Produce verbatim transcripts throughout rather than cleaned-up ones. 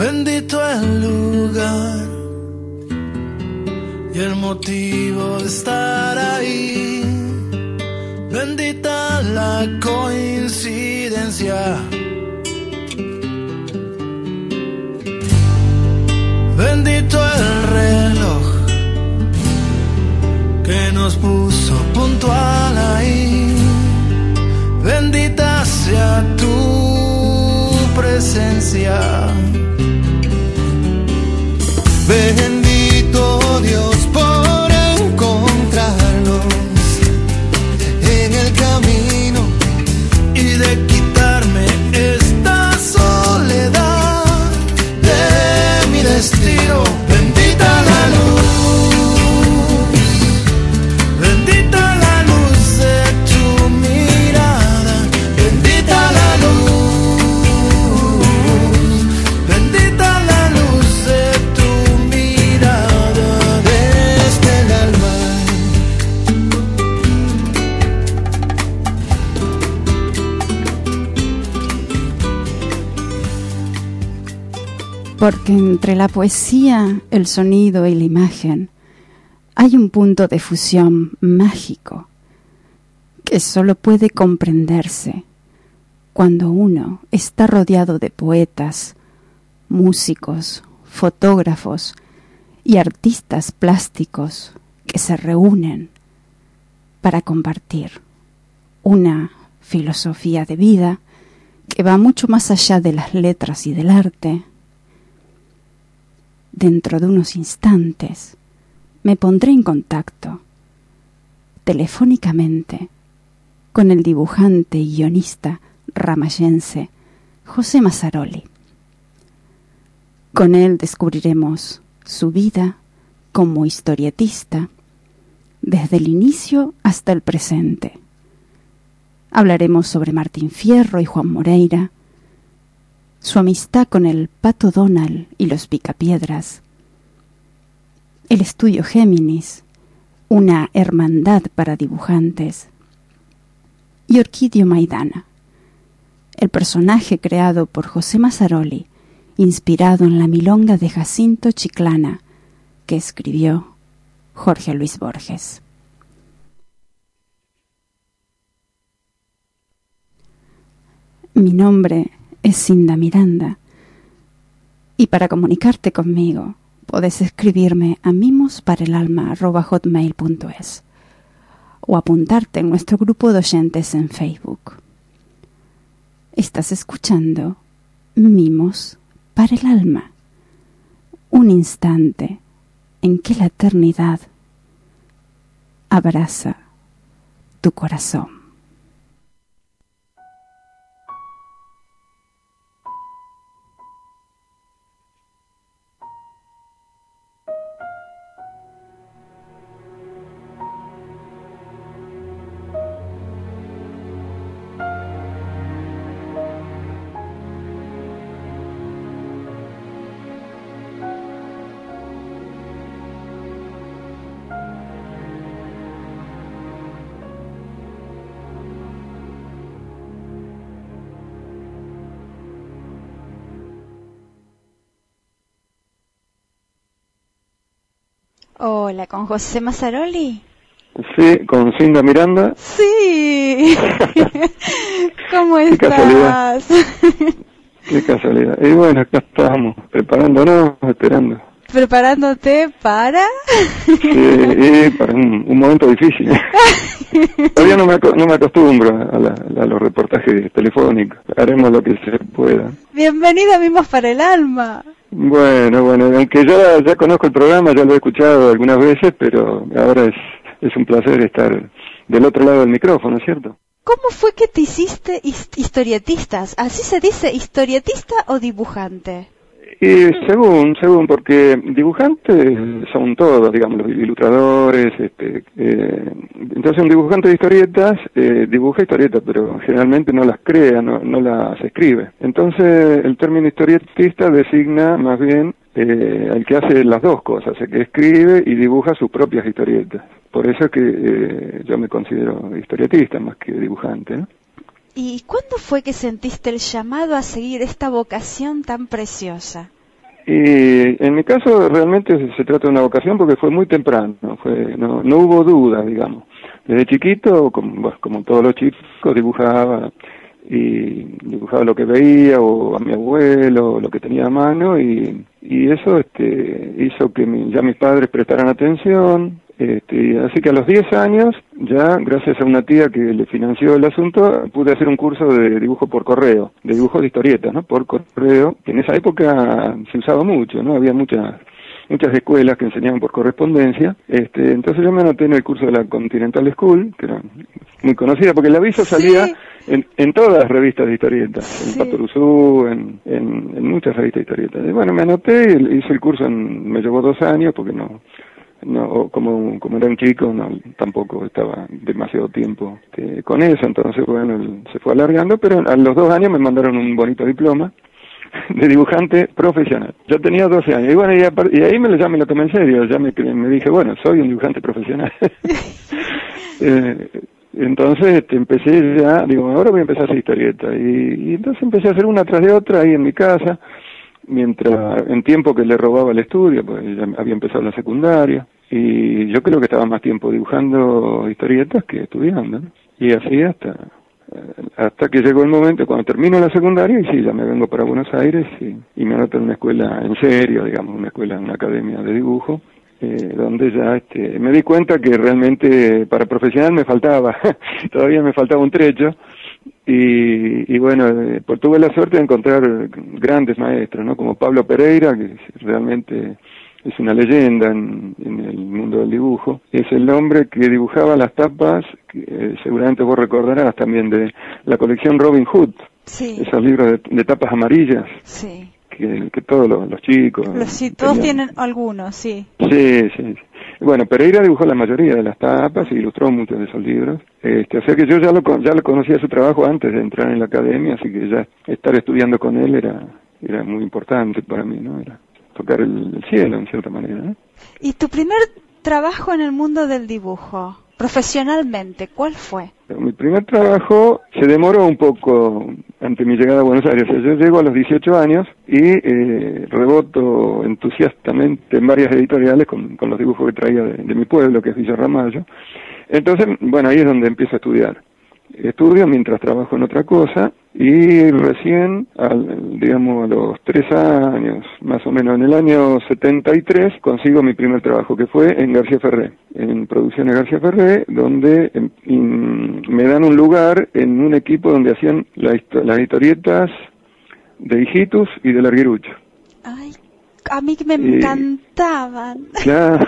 Bendito el lugar y el motivo de estar ahí. Bendita la coincidencia. Bendito el reloj que nos puso puntual ahí. Bendita sea tu presencia. Bendito Dios por encontrarnos en el camino y de quitarme esta soledad de mi destino. Bendita la luz, bendita la luz de tu mirada, bendita la luz, bendita la luz de tu mirada desde el alma. Porque entre la poesía, el sonido y la imagen hay un punto de fusión mágico que solo puede comprenderse cuando uno está rodeado de poetas, músicos, fotógrafos y artistas plásticos que se reúnen para compartir una filosofía de vida que va mucho más allá de las letras y del arte. Dentro de unos instantes me pondré en contacto telefónicamente con el dibujante y guionista ramayense José Mazzaroli. Con él descubriremos su vida como historietista desde el inicio hasta el presente. Hablaremos sobre Martín Fierro y Juan Moreira, su amistad con el Pato Donald y los Picapiedras, el estudio Géminis, una hermandad para dibujantes, y Orquídeo Maidana, el personaje creado por José Mazzaroli, inspirado en la milonga de Jacinto Chiclana, que escribió Jorge Luis Borges. Mi nombre es Cinda Miranda, y para comunicarte conmigo podés escribirme a mimosparelalma arroba hotmail punto es o apuntarte en nuestro grupo de oyentes en Facebook. Estás escuchando Mimos para el Alma, un instante en que la eternidad abraza tu corazón. Hola, ¿con José Mazzaroli? Sí, con Cinda Miranda. Sí. ¿Cómo Qué estás? Casualidad. Qué casualidad. Y bueno, acá estamos, preparándonos, esperando. ¿Preparándote para? Sí, y para un, un momento difícil. Todavía no me, no me acostumbro a, la, a los reportajes telefónicos. Haremos lo que se pueda. Bienvenida a Mimos para el Alma. Bueno, bueno, aunque ya, ya conozco el programa, ya lo he escuchado algunas veces, pero ahora es, es un placer estar del otro lado del micrófono, ¿cierto? ¿Cómo fue que te hiciste historietistas? ¿Así se dice, historietista o dibujante? Y según, según, porque dibujantes son todos, digamos, los ilustradores, este, eh, entonces un dibujante de historietas eh, dibuja historietas, pero generalmente no las crea, no, no las escribe. Entonces el término historietista designa más bien eh, al que hace las dos cosas, el que escribe y dibuja sus propias historietas. Por eso es que eh, yo me considero historietista más que dibujante, ¿no? ¿Y cuándo fue que sentiste el llamado a seguir esta vocación tan preciosa? Y en mi caso realmente se, se trata de una vocación porque fue muy temprano, fue, no, no hubo duda, digamos. Desde chiquito, como, bueno, como todos los chicos, dibujaba y dibujaba lo que veía o a mi abuelo, lo que tenía a mano y, y eso este, hizo que mi, ya mis padres prestaran atención. Este, así que a los diez años, ya gracias a una tía que le financió el asunto, pude hacer un curso de dibujo por correo, de dibujo de historietas, ¿no? Por correo, que en esa época se usaba mucho, ¿no? Había muchas muchas escuelas que enseñaban por correspondencia. Este, entonces yo me anoté en el curso de la Continental School, que era muy conocida, porque el aviso salía sí. en, en todas las revistas de historietas, sí. en Patoruzú, en, en, en muchas revistas de historietas. Y bueno, me anoté, hice el curso, en, me llevó dos años, porque no... no como como era un chico no tampoco estaba demasiado tiempo este, con eso, entonces bueno se fue alargando, pero a los dos años me mandaron un bonito diploma de dibujante profesional. Yo tenía doce años y bueno y, a, y ahí me lo ya me lo tomé en serio, ya me, me dije bueno soy un dibujante profesional. eh, entonces este, empecé ya digo ahora voy a empezar a hacer historieta y, y entonces empecé a hacer una tras de otra ahí en mi casa, mientras en tiempo que le robaba el estudio, pues ya había empezado la secundaria y yo creo que estaba más tiempo dibujando historietas que estudiando, ¿no? Y así hasta hasta que llegó el momento cuando termino la secundaria y sí, ya me vengo para Buenos Aires y, y me anoto en una escuela en serio, digamos, una escuela, una academia de dibujo, eh, donde ya este, me di cuenta que realmente para profesional me faltaba, todavía me faltaba un trecho. Y, y bueno, eh, pues tuve la suerte de encontrar grandes maestros, ¿no? Como Pablo Pereira, que realmente es una leyenda en, en el mundo del dibujo. Es el hombre que dibujaba las tapas, que, eh, seguramente vos recordarás también, de la colección Robin Hood. Sí. Esos libros de, de tapas amarillas. Sí. Que, que todos los, los chicos... Los, sí, todos tenían algunos, sí. Sí, sí. Bueno, Pereira dibujó la mayoría de las tapas y ilustró muchos de esos libros. Este, o sea que yo ya lo, ya lo conocía su trabajo antes de entrar en la academia, así que ya estar estudiando con él era, era muy importante para mí, ¿no? Era tocar el, el cielo, en cierta manera, ¿no? ¿Y tu primer trabajo en el mundo del dibujo, profesionalmente, cuál fue? Mi primer trabajo se demoró un poco ante mi llegada a Buenos Aires. O sea, yo llego a los dieciocho años y eh, reboto entusiastamente en varias editoriales con, con los dibujos que traía de, de mi pueblo, que es Villa Ramallo. Entonces, bueno, ahí es donde empiezo a estudiar. Estudio mientras trabajo en otra cosa y recién, al, digamos, a los tres años, más o menos en el año setenta y tres, consigo mi primer trabajo, que fue en García Ferré, en Producciones García Ferré, donde en, in, me dan un lugar en un equipo donde hacían la, las historietas de Hijitus y de Larguirucho. Ay, a mí me y, encantaban. Claro.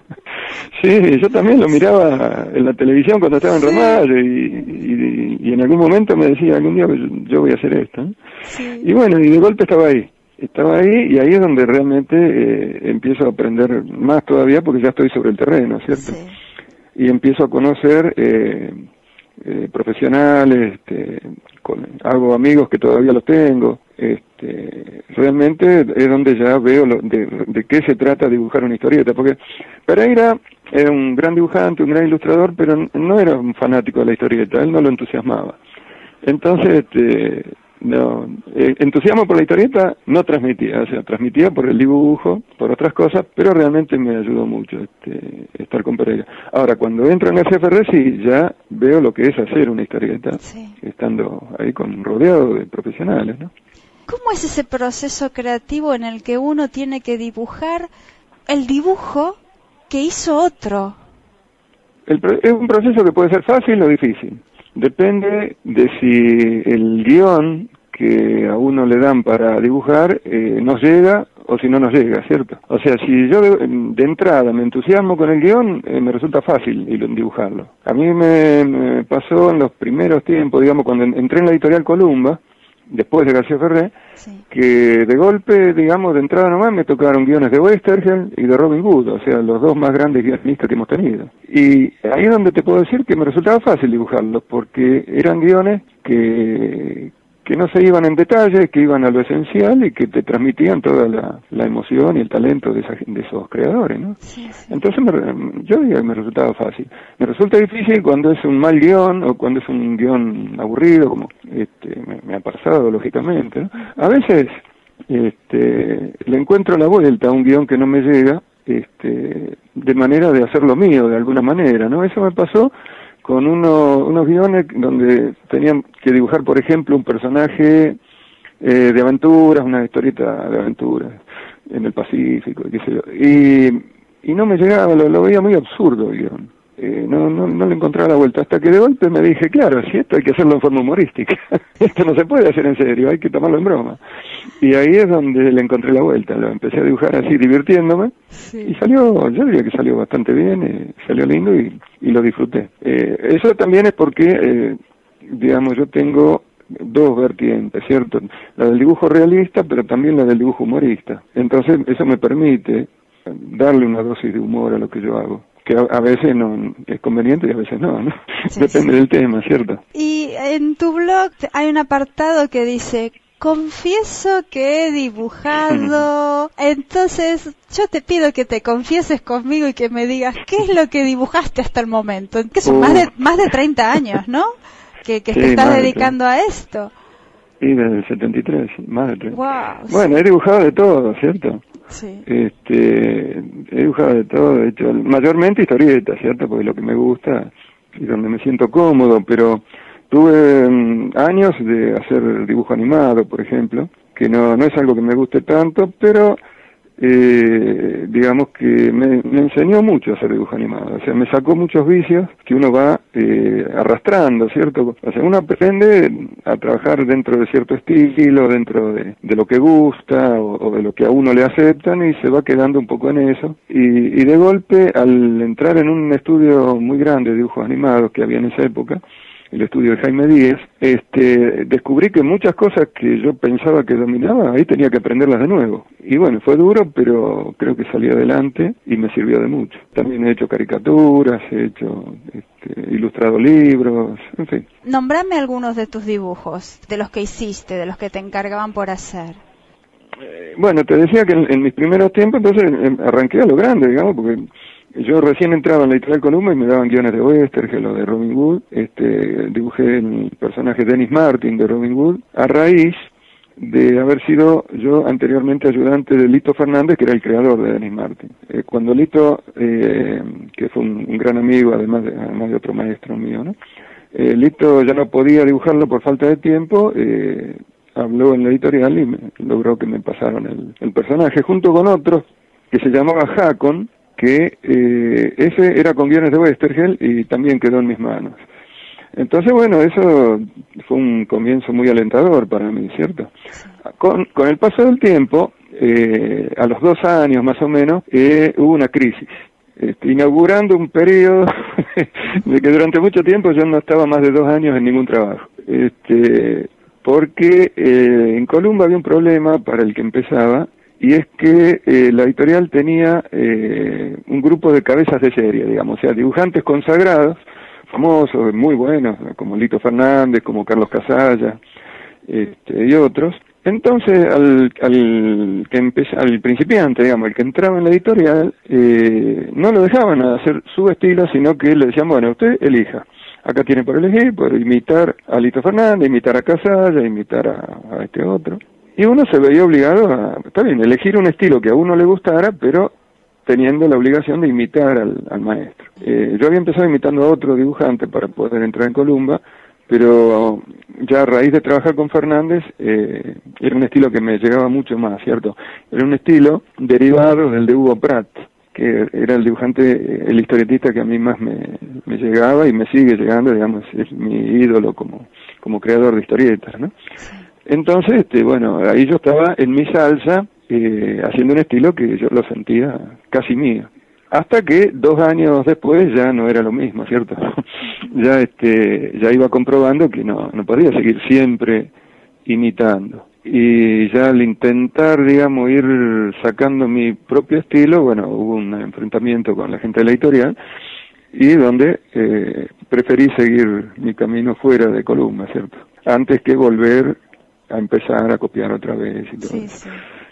Sí, yo también lo miraba en la televisión cuando estaba en sí. Ramallo y, y, y en algún momento me decía, algún día yo voy a hacer esto, ¿eh? Sí. Y bueno, y de golpe estaba ahí, estaba ahí y ahí es donde realmente eh, empiezo a aprender más todavía porque ya estoy sobre el terreno, ¿cierto? Sí. Y empiezo a conocer eh, eh, profesionales, este, con, hago amigos que todavía los tengo, este, realmente es donde ya veo lo, de, de qué se trata dibujar una historieta, porque Pereira era un gran dibujante, un gran ilustrador, pero no era un fanático de la historieta, él no lo entusiasmaba. Entonces, este, no, eh, entusiasmo por la historieta no transmitía, o sea, transmitía por el dibujo, por otras cosas, pero realmente me ayudó mucho este, estar con Pereira. Ahora, cuando entro en García Ferré, sí, ya veo lo que es hacer una historieta, sí. Estando ahí con rodeado de profesionales, ¿no? ¿Cómo es ese proceso creativo en el que uno tiene que dibujar el dibujo que hizo otro? El, es un proceso que puede ser fácil o difícil. Depende de si el guión que a uno le dan para dibujar eh, nos llega o si no nos llega, ¿cierto? O sea, si yo de, de entrada me entusiasmo con el guión, eh, me resulta fácil dibujarlo. A mí me, me pasó en los primeros tiempos, digamos, cuando entré en la editorial Columba, después de García Ferré, sí. Que de golpe, digamos, de entrada nomás me tocaron guiones de Westergel y de Robin Hood, o sea, los dos más grandes guionistas que hemos tenido. Y ahí es donde te puedo decir que me resultaba fácil dibujarlos, porque eran guiones que, que no se iban en detalle, que iban a lo esencial y que te transmitían toda la, la emoción y el talento de, esa, de esos creadores, ¿no? Sí, sí. Entonces me, yo diría que me resultaba fácil. Me resulta difícil cuando es un mal guión o cuando es un guión aburrido, como este, me, me ha pasado lógicamente, ¿no? A veces este, le encuentro la vuelta a un guión que no me llega, este, de manera de hacerlo mío, de alguna manera, ¿no? Eso me pasó con uno, unos guiones donde tenían que dibujar, por ejemplo, un personaje eh, de aventuras, una historieta de aventuras en el Pacífico, qué sé yo, y, y no me llegaba, lo, lo veía muy absurdo el guión. Eh, no, no, no le encontraba la vuelta, hasta que de golpe me dije, claro, si esto hay que hacerlo en forma humorística, esto no se puede hacer en serio, hay que tomarlo en broma. Y ahí es donde le encontré la vuelta, lo empecé a dibujar así, divirtiéndome, sí. Y salió, yo diría que salió bastante bien, eh, salió lindo y, y lo disfruté. Eh, eso también es porque, eh, digamos, yo tengo dos vertientes, ¿cierto? La del dibujo realista, pero también la del dibujo humorista. Entonces, eso me permite darle una dosis de humor a lo que yo hago, que a, a veces no es conveniente y a veces no, ¿no? Sí, depende sí. del tema, ¿cierto? Y en tu blog hay un apartado que dice, confieso que he dibujado, entonces yo te pido que te confieses conmigo y que me digas qué es lo que dibujaste hasta el momento, que son uh. más de más de treinta años, ¿no? Que, que sí, te estás dedicando a esto. Sí, desde el setenta y tres, más de treinta. Wow, bueno, sí. He dibujado de todo, ¿cierto? Sí. Este, he dibujado de todo, de hecho, mayormente historietas, ¿cierto? Porque es lo que me gusta y donde me siento cómodo, pero tuve um, años de hacer dibujo animado, por ejemplo, que no, no es algo que me guste tanto, pero eh, digamos que me, me enseñó mucho a hacer dibujo animado, o sea, me sacó muchos vicios que uno va eh, arrastrando, ¿cierto? O sea, uno aprende a trabajar dentro de cierto estilo, dentro de, de lo que gusta o, o de lo que a uno le aceptan y se va quedando un poco en eso. Y, y de golpe, al entrar en un estudio muy grande de dibujos animados que había en esa época, el estudio de Jaime Díez, este, descubrí que muchas cosas que yo pensaba que dominaba, ahí tenía que aprenderlas de nuevo. Y bueno, fue duro, pero creo que salí adelante y me sirvió de mucho. También he hecho caricaturas, he hecho, este, ilustrado libros, en fin. Nombrame algunos de tus dibujos, de los que hiciste, de los que te encargaban por hacer. Eh, bueno, te decía que en, en mis primeros tiempos, entonces eh, arranqué a lo grande, digamos, porque yo recién entraba en la Editorial Columba y me daban guiones de Westergel o de Robin Hood. Este, dibujé el personaje Dennis Martin de Robin Hood a raíz de haber sido yo anteriormente ayudante de Lito Fernández, que era el creador de Dennis Martin. Eh, cuando Lito, eh, que fue un, un gran amigo, además de, además de otro maestro mío, ¿no? Eh, Lito ya no podía dibujarlo por falta de tiempo, eh, habló en la editorial y me, logró que me pasaron el, el personaje, junto con otro que se llamaba Hakon, que eh, ese era con guiones de Westergel y también quedó en mis manos. Entonces, bueno, eso fue un comienzo muy alentador para mí, ¿cierto? Con, con el paso del tiempo, eh, a los dos años más o menos, eh, hubo una crisis, este, inaugurando un periodo de que durante mucho tiempo yo no estaba más de dos años en ningún trabajo. Este, porque eh, en Columba había un problema para el que empezaba, y es que eh, la editorial tenía eh, un grupo de cabezas de serie, digamos, o sea, dibujantes consagrados, famosos, muy buenos, como Lito Fernández, como Carlos Casalla, este, y otros. Entonces, al, al, que empeza, al principiante, digamos, el que entraba en la editorial, eh, no lo dejaban hacer su estilo, sino que le decían, bueno, usted elija. Acá tiene por elegir, por imitar a Lito Fernández, imitar a Casalla, imitar a, a este otro. Y uno se veía obligado a, está bien, elegir un estilo que a uno le gustara, pero teniendo la obligación de imitar al, al maestro. Eh, yo había empezado imitando a otro dibujante para poder entrar en Columba, pero ya a raíz de trabajar con Fernández, eh, era un estilo que me llegaba mucho más, ¿cierto? Era un estilo derivado del de Hugo Pratt, que era el dibujante, el historietista que a mí más me, me llegaba y me sigue llegando, digamos, es mi ídolo como, como creador de historietas, ¿no? Entonces, este, bueno, ahí yo estaba en mi salsa, eh, haciendo un estilo que yo lo sentía casi mío. Hasta que dos años después ya no era lo mismo, ¿cierto? ya este, ya iba comprobando que no, no podía seguir siempre imitando. Y ya al intentar, digamos, ir sacando mi propio estilo, bueno, hubo un enfrentamiento con la gente de la editorial, y donde eh, preferí seguir mi camino fuera de Columba, ¿cierto? Antes que volver a empezar a copiar otra vez y todo sí, eso. Sí.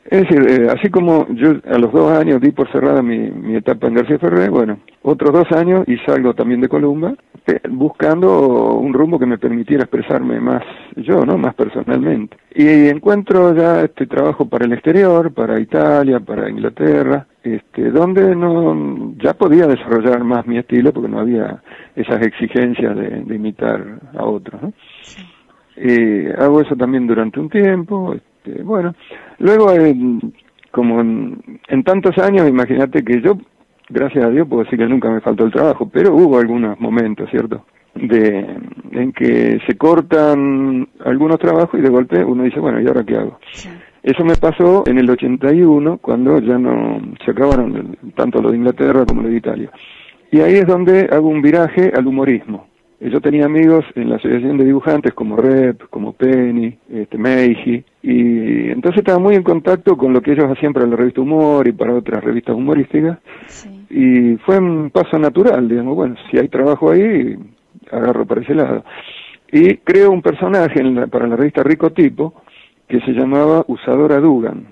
Es decir, eh, así como yo a los dos años di por cerrada mi, mi etapa en García Ferré, bueno, otros dos años y salgo también de Columba, eh, buscando un rumbo que me permitiera expresarme más yo, ¿no? Más personalmente. Y encuentro ya este trabajo para el exterior, para Italia, para Inglaterra, este, donde no ya podía desarrollar más mi estilo porque no había esas exigencias de, de imitar a otros, ¿no? Sí. Y hago eso también durante un tiempo. Este, bueno, luego, en, como en, en tantos años, imagínate que yo, gracias a Dios, puedo decir que nunca me faltó el trabajo, pero hubo algunos momentos, ¿cierto?, de en que se cortan algunos trabajos y de golpe uno dice, bueno, ¿y ahora qué hago? Sí. Eso me pasó en el ochenta y uno, cuando ya no se acabaron el, tanto lo de Inglaterra como lo de Italia. Y ahí es donde hago un viraje al humorismo. Yo tenía amigos en la asociación de dibujantes como Rep, como Penny, este, Meiji, y entonces estaba muy en contacto con lo que ellos hacían para la revista Humor y para otras revistas humorísticas, Sí. y fue un paso natural, digamos, bueno, si hay trabajo ahí, agarro para ese lado. Y creo un personaje en la, para la revista Rico Tipo, que se llamaba Usadora Dugan.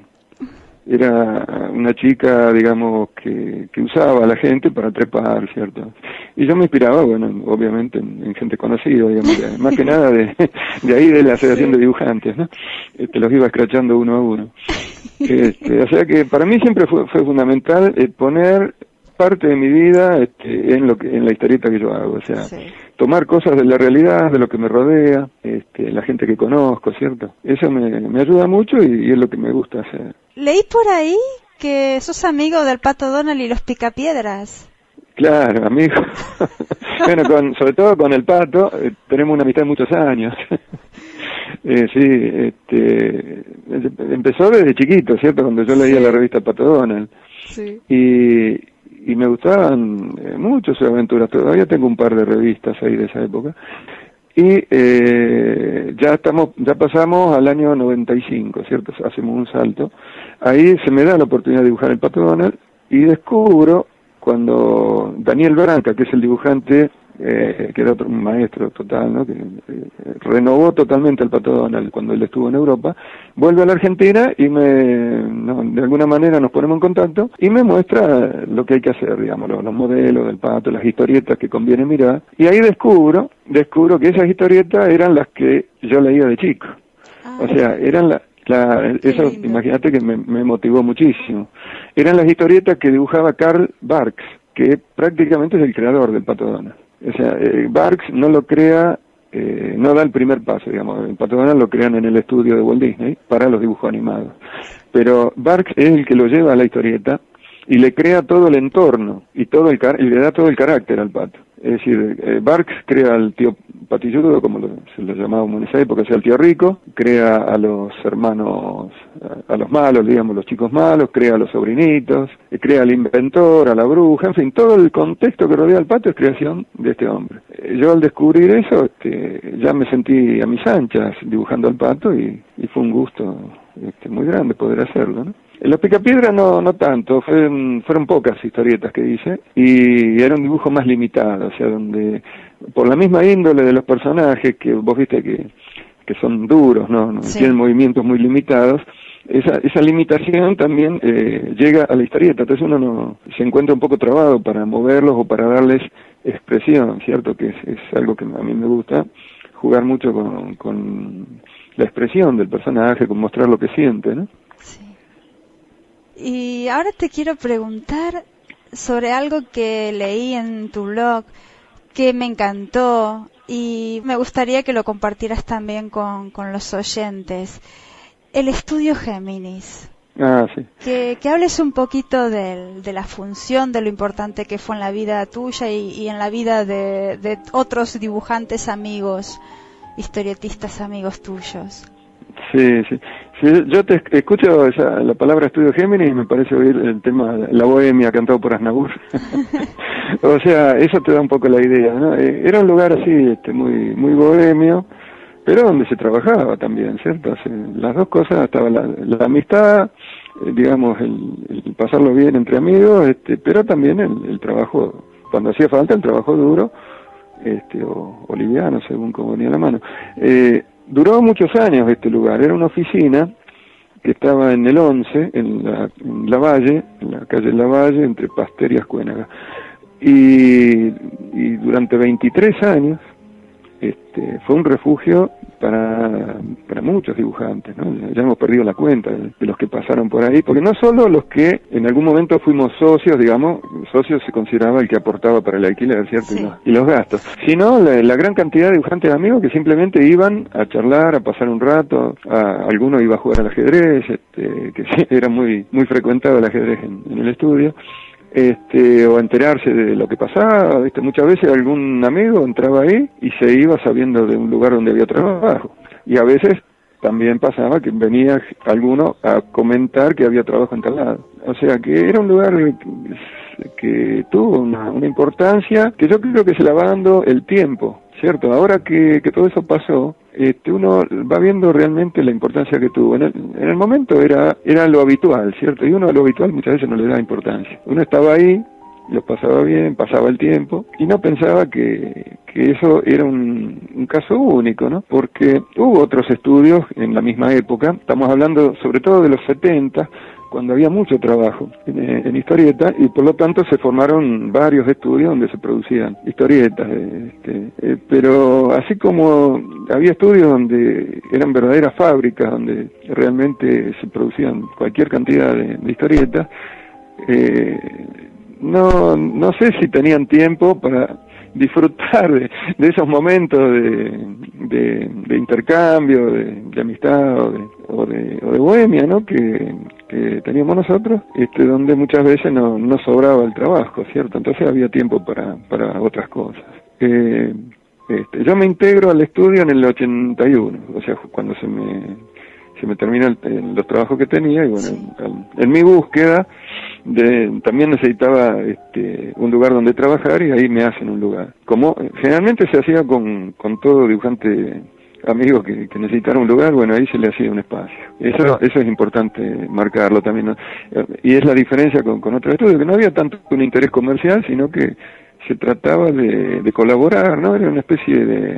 Era una chica, digamos, que, que usaba a la gente para trepar, ¿cierto? Y yo me inspiraba, bueno, obviamente en, en gente conocida, digamos, de, más que nada de, de ahí de la asociación de dibujantes, ¿no? Este, los iba escrachando uno a uno. Este, o sea que para mí siempre fue, fue fundamental eh, poner parte de mi vida este, en lo que en la historieta que yo hago, o sea, Sí. tomar cosas de la realidad, de lo que me rodea, este, la gente que conozco, ¿cierto? Eso me, me ayuda mucho y, y es lo que me gusta hacer. Leí por ahí que sos amigo del Pato Donald y los Picapiedras. Claro, amigo. Bueno, con, sobre todo con el Pato, eh, tenemos una amistad de muchos años. eh, sí, este, empezó desde chiquito, ¿cierto? Cuando yo leía Sí. la revista Pato Donald. Sí. Y, y me gustaban eh, mucho sus aventuras. Todavía tengo un par de revistas ahí de esa época. Y eh, ya estamos, ya pasamos al año noventa y cinco, ¿cierto? Hacemos un salto. Ahí se me da la oportunidad de dibujar el Pato Donald y descubro cuando Daniel Branca, que es el dibujante, eh, que era otro maestro total, ¿no? Que eh, renovó totalmente el Pato Donald cuando él estuvo en Europa, vuelve a la Argentina y me, no, de alguna manera nos ponemos en contacto y me muestra lo que hay que hacer, digamos, los, los modelos del Pato, las historietas que conviene mirar, y ahí descubro, descubro que esas historietas eran las que yo leía de chico. Ah, O sea, eran la, la qué eso, lindo. imagínate que me, me motivó muchísimo. Eran las historietas que dibujaba Karl Barks, que prácticamente es el creador del Pato Donald. O sea, eh, Barks no lo crea, eh, no da el primer paso, digamos. El Pato Donald lo crean en el estudio de Walt Disney para los dibujos animados. Pero Barks es el que lo lleva a la historieta y le crea todo el entorno y todo el car y le da todo el carácter al pato. Es decir, eh, Barks crea al tío patilludo, como lo, se lo llamábamos en esa época, o sea, al tío rico, crea a los hermanos, a, a los malos, digamos, los chicos malos, crea a los sobrinitos, eh, crea al inventor, a la bruja, en fin, todo el contexto que rodea al pato es creación de este hombre. Eh, yo al descubrir eso, este, ya me sentí a mis anchas dibujando al pato y, y fue un gusto este, muy grande poder hacerlo, ¿no? En los Picapiedra no no tanto, fueron, fueron pocas historietas que hice y era un dibujo más limitado, o sea, donde por la misma índole de los personajes que vos viste que, que son duros, no, no Sí. tienen movimientos muy limitados, esa esa limitación también eh, llega a la historieta, entonces uno no se encuentra un poco trabado para moverlos o para darles expresión, ¿cierto? Que es, es algo que a mí me gusta, jugar mucho con, con la expresión del personaje, con mostrar lo que siente, ¿no? Sí. Y ahora te quiero preguntar sobre algo que leí en tu blog que me encantó y me gustaría que lo compartieras también con, con los oyentes. El estudio Géminis. Ah, sí. Que, que hables un poquito de, de la función, de lo importante que fue en la vida tuya y, y en la vida de, de otros dibujantes amigos, historietistas amigos tuyos. Sí, sí. Sí, yo te escucho esa, la palabra estudio Géminis y me parece oír el tema La Bohemia cantado por Aznavour. O sea, eso te da un poco la idea, ¿no? Era un lugar así, este, muy muy bohemio, pero donde se trabajaba también, ¿cierto? O sea, las dos cosas, estaba la, la amistad, eh, digamos, el, el pasarlo bien entre amigos, este, pero también el, el trabajo, cuando hacía falta, el trabajo duro, este, o, o liviano, según como venía la mano. Eh, Duró muchos años este lugar, era una oficina que estaba en el once, en la, en la Valle, en la calle La Valle, entre Pasteur y Ascuénaga. Y, y durante veintitrés años este, fue un refugio para, para muchos dibujantes, ¿no? Ya hemos perdido la cuenta de, de los que pasaron por ahí, porque no solo los que en algún momento fuimos socios, digamos, socios se consideraba el que aportaba para el alquiler, ¿cierto? Sí. Y, los, y los gastos, sino la, la gran cantidad de dibujantes amigos que simplemente iban a charlar, a pasar un rato, a, alguno iba a jugar al ajedrez, este, que sí, era muy, muy frecuentado el ajedrez en, en el estudio. Este, o enterarse de lo que pasaba, ¿viste? Muchas veces algún amigo entraba ahí y se iba sabiendo de un lugar donde había trabajo, y a veces también pasaba que venía alguno a comentar que había trabajo en tal lado. O sea que era un lugar que, que tuvo una, una importancia que yo creo que se la va dando el tiempo, ¿cierto? Ahora que, que todo eso pasó, este, uno va viendo realmente la importancia que tuvo. En el, en el momento era era lo habitual, ¿cierto? Y uno a lo habitual muchas veces no le da importancia. Uno estaba ahí, los pasaba bien, pasaba el tiempo, y no pensaba que, que eso era un, un caso único, ¿no? Porque hubo otros estudios en la misma época, estamos hablando sobre todo de los setenta, cuando había mucho trabajo en, en historieta, y por lo tanto se formaron varios estudios donde se producían historietas, este, eh, pero así como había estudios donde eran verdaderas fábricas, donde realmente se producían cualquier cantidad de, de historietas, eh, no, no sé si tenían tiempo para disfrutar de, de esos momentos de, de, de intercambio, de, de amistad o de, o de, o de bohemia, ¿no? Que, que teníamos nosotros, este, donde muchas veces no, no sobraba el trabajo, ¿cierto? Entonces había tiempo para, para otras cosas. Eh, este, yo me integro al estudio en el ochenta y uno, o sea, cuando se me, se me terminan los trabajos que tenía, y bueno, en, en mi búsqueda de, también necesitaba este, un lugar donde trabajar, y ahí me hacen un lugar. Como generalmente se hacía con, con todo dibujante amigo que, que necesitara un lugar, bueno, ahí se le hacía un espacio. Eso Pero, eso es importante marcarlo también, ¿no? Y es la diferencia con, con otros estudios, que no había tanto un interés comercial, sino que se trataba de, de colaborar, ¿no? Era una especie de,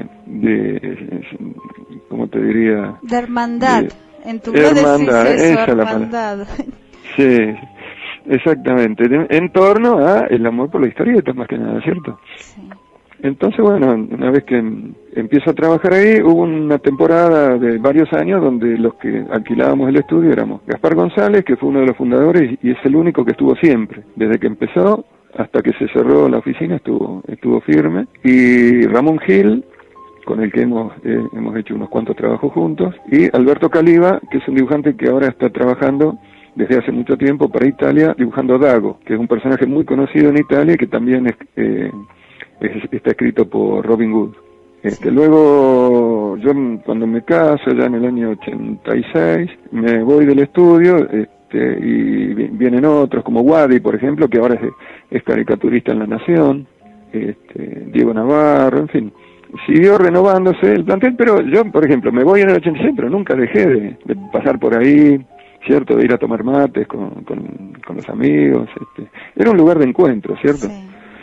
de ¿cómo te diría? De hermandad. De, en tu hermandad, decís eso, esa hermandad. Es la sí, exactamente. En torno a el amor por la historieta, más que nada, ¿cierto? Sí. Entonces, bueno, una vez que empiezo a trabajar ahí, hubo una temporada de varios años donde los que alquilábamos el estudio éramos Gaspar González, que fue uno de los fundadores y es el único que estuvo siempre, desde que empezó hasta que se cerró la oficina estuvo estuvo firme, y Ramón Gil, con el que hemos eh, hemos hecho unos cuantos trabajos juntos, y Alberto Caliba, que es un dibujante que ahora está trabajando desde hace mucho tiempo para Italia, dibujando Dago, que es un personaje muy conocido en Italia y que también es... Eh, Es, está escrito por Robin Hood. Este, luego, yo cuando me caso, ya en el año ochenta y seis, me voy del estudio, este, y vienen otros, como Wadi, por ejemplo, que ahora es, es caricaturista en La Nación, este, Diego Navarro, en fin. Siguió renovándose el plantel, pero yo, por ejemplo, me voy en el ochenta y seis, pero nunca dejé de, de pasar por ahí, ¿cierto? De ir a tomar mates con, con, con los amigos. Este. Era un lugar de encuentro, ¿cierto? Sí.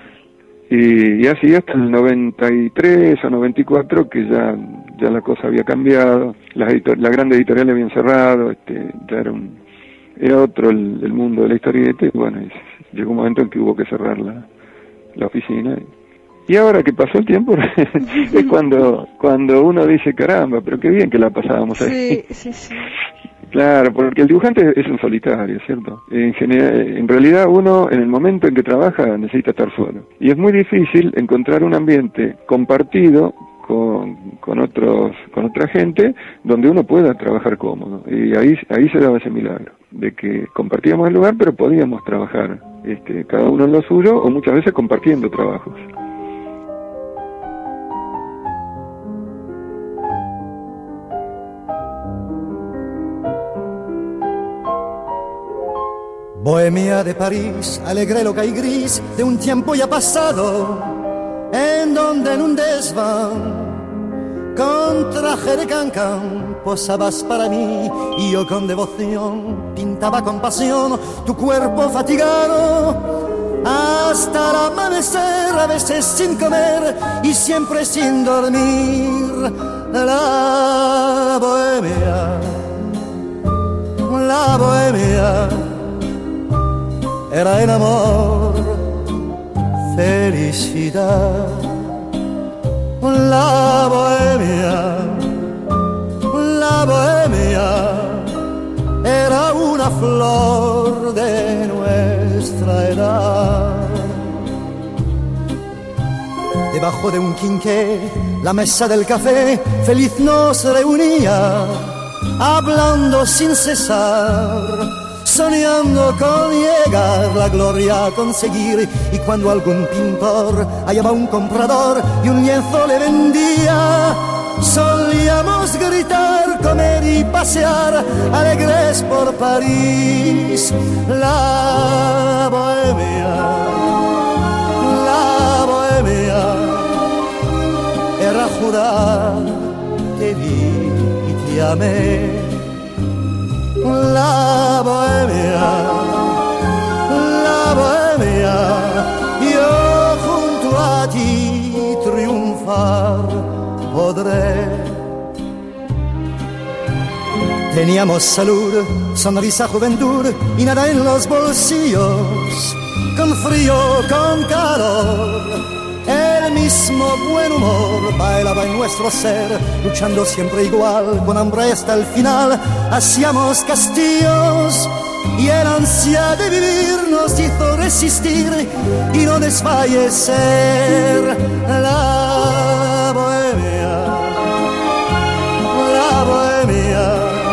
Y, y así hasta el noventa y tres o noventa y cuatro, que ya ya la cosa había cambiado, las editor la grande editorial habían cerrado, este, ya era, un, era otro el, el mundo de la historieta, y bueno, y llegó un momento en que hubo que cerrar la, la oficina. Y, y ahora que pasó el tiempo, es cuando cuando uno dice, caramba, pero qué bien que la pasábamos ahí. Sí, sí, sí. Claro, porque el dibujante es un solitario, ¿cierto? En general, en realidad uno en el momento en que trabaja necesita estar solo. Y es muy difícil encontrar un ambiente compartido con, con otros, con otra gente donde uno pueda trabajar cómodo. Y ahí, ahí se daba ese milagro, de que compartíamos el lugar pero podíamos trabajar, este, cada uno en lo suyo o muchas veces compartiendo trabajos. Bohemia de París, alegre, loca y gris de un tiempo ya pasado, en donde en un desván con traje de cancán posabas para mí, y yo con devoción pintaba con pasión tu cuerpo fatigado hasta el amanecer, a veces sin comer y siempre sin dormir. La bohemia, bohemia era en amor felicidad. La bohemia, la bohemia era una flor de nuestra edad. Debajo de un quinqué, la mesa del café feliz nos reunía, hablando sin cesar, soñando con llegar la gloria a conseguir. Y cuando algún pintor hallaba un comprador y un lienzo le vendía, solíamos gritar, comer y pasear alegres por París. La bohemia, la bohemia era jurar, te vi y te amé. La bohemia, la bohemia, yo junto a ti triunfar podré. Teníamos salud, sonrisa, juventud y nada en los bolsillos, con frío, con calor. El mismo buen humor bailaba en nuestro ser, luchando siempre igual, con hambre hasta el final. Hacíamos castillos y el ansia de vivir nos hizo resistir y no desfallecer. La bohemia, la bohemia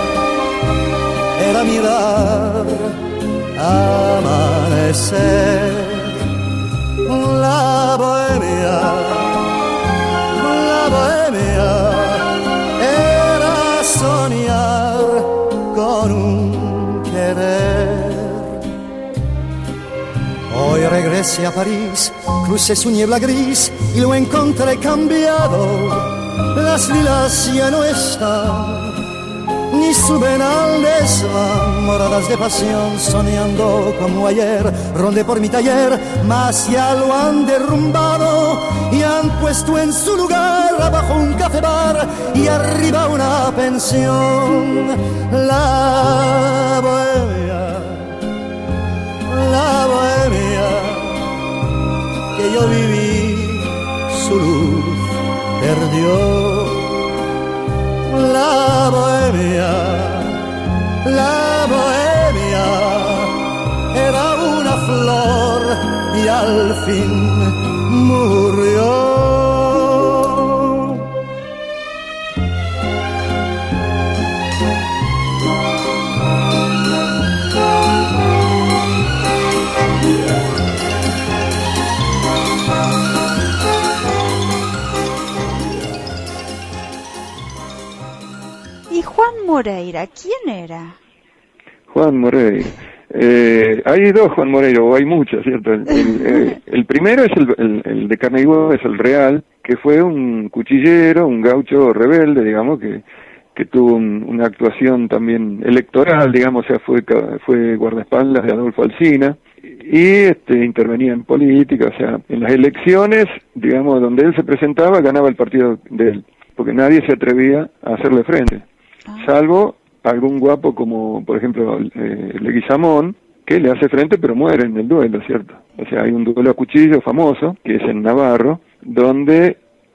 era mirar amanecer. La bohemia, la bohemia era soñar con un querer. Hoy regresé a París, crucé su niebla gris y lo encontré cambiado. Las lilas ya no están, ni suben al desván, moradas de pasión, soñando como ayer. Rondé por mi taller, mas ya lo han derrumbado y han puesto en su lugar abajo un café bar y arriba una pensión. La bohemia, la bohemia que yo viví, su luz perdió. La bohemia, la bohemia era una flor y al fin murió. Juan Moreira, ¿quién era? Juan Moreira. Eh, hay dos Juan Moreira, o hay muchos, ¿cierto? El, el, eh, el primero es el, el, el de carne y hueso, es el real, que fue un cuchillero, un gaucho rebelde, digamos, que que tuvo un, una actuación también electoral, digamos, o sea, fue fue guardaespaldas de Adolfo Alsina, y este intervenía en política, o sea, en las elecciones, digamos, donde él se presentaba, ganaba el partido de él, porque nadie se atrevía a hacerle frente, salvo algún guapo como, por ejemplo, eh, Leguizamón, que le hace frente pero muere en el duelo, ¿cierto? O sea, hay un duelo a cuchillo famoso, que es en Navarro, donde,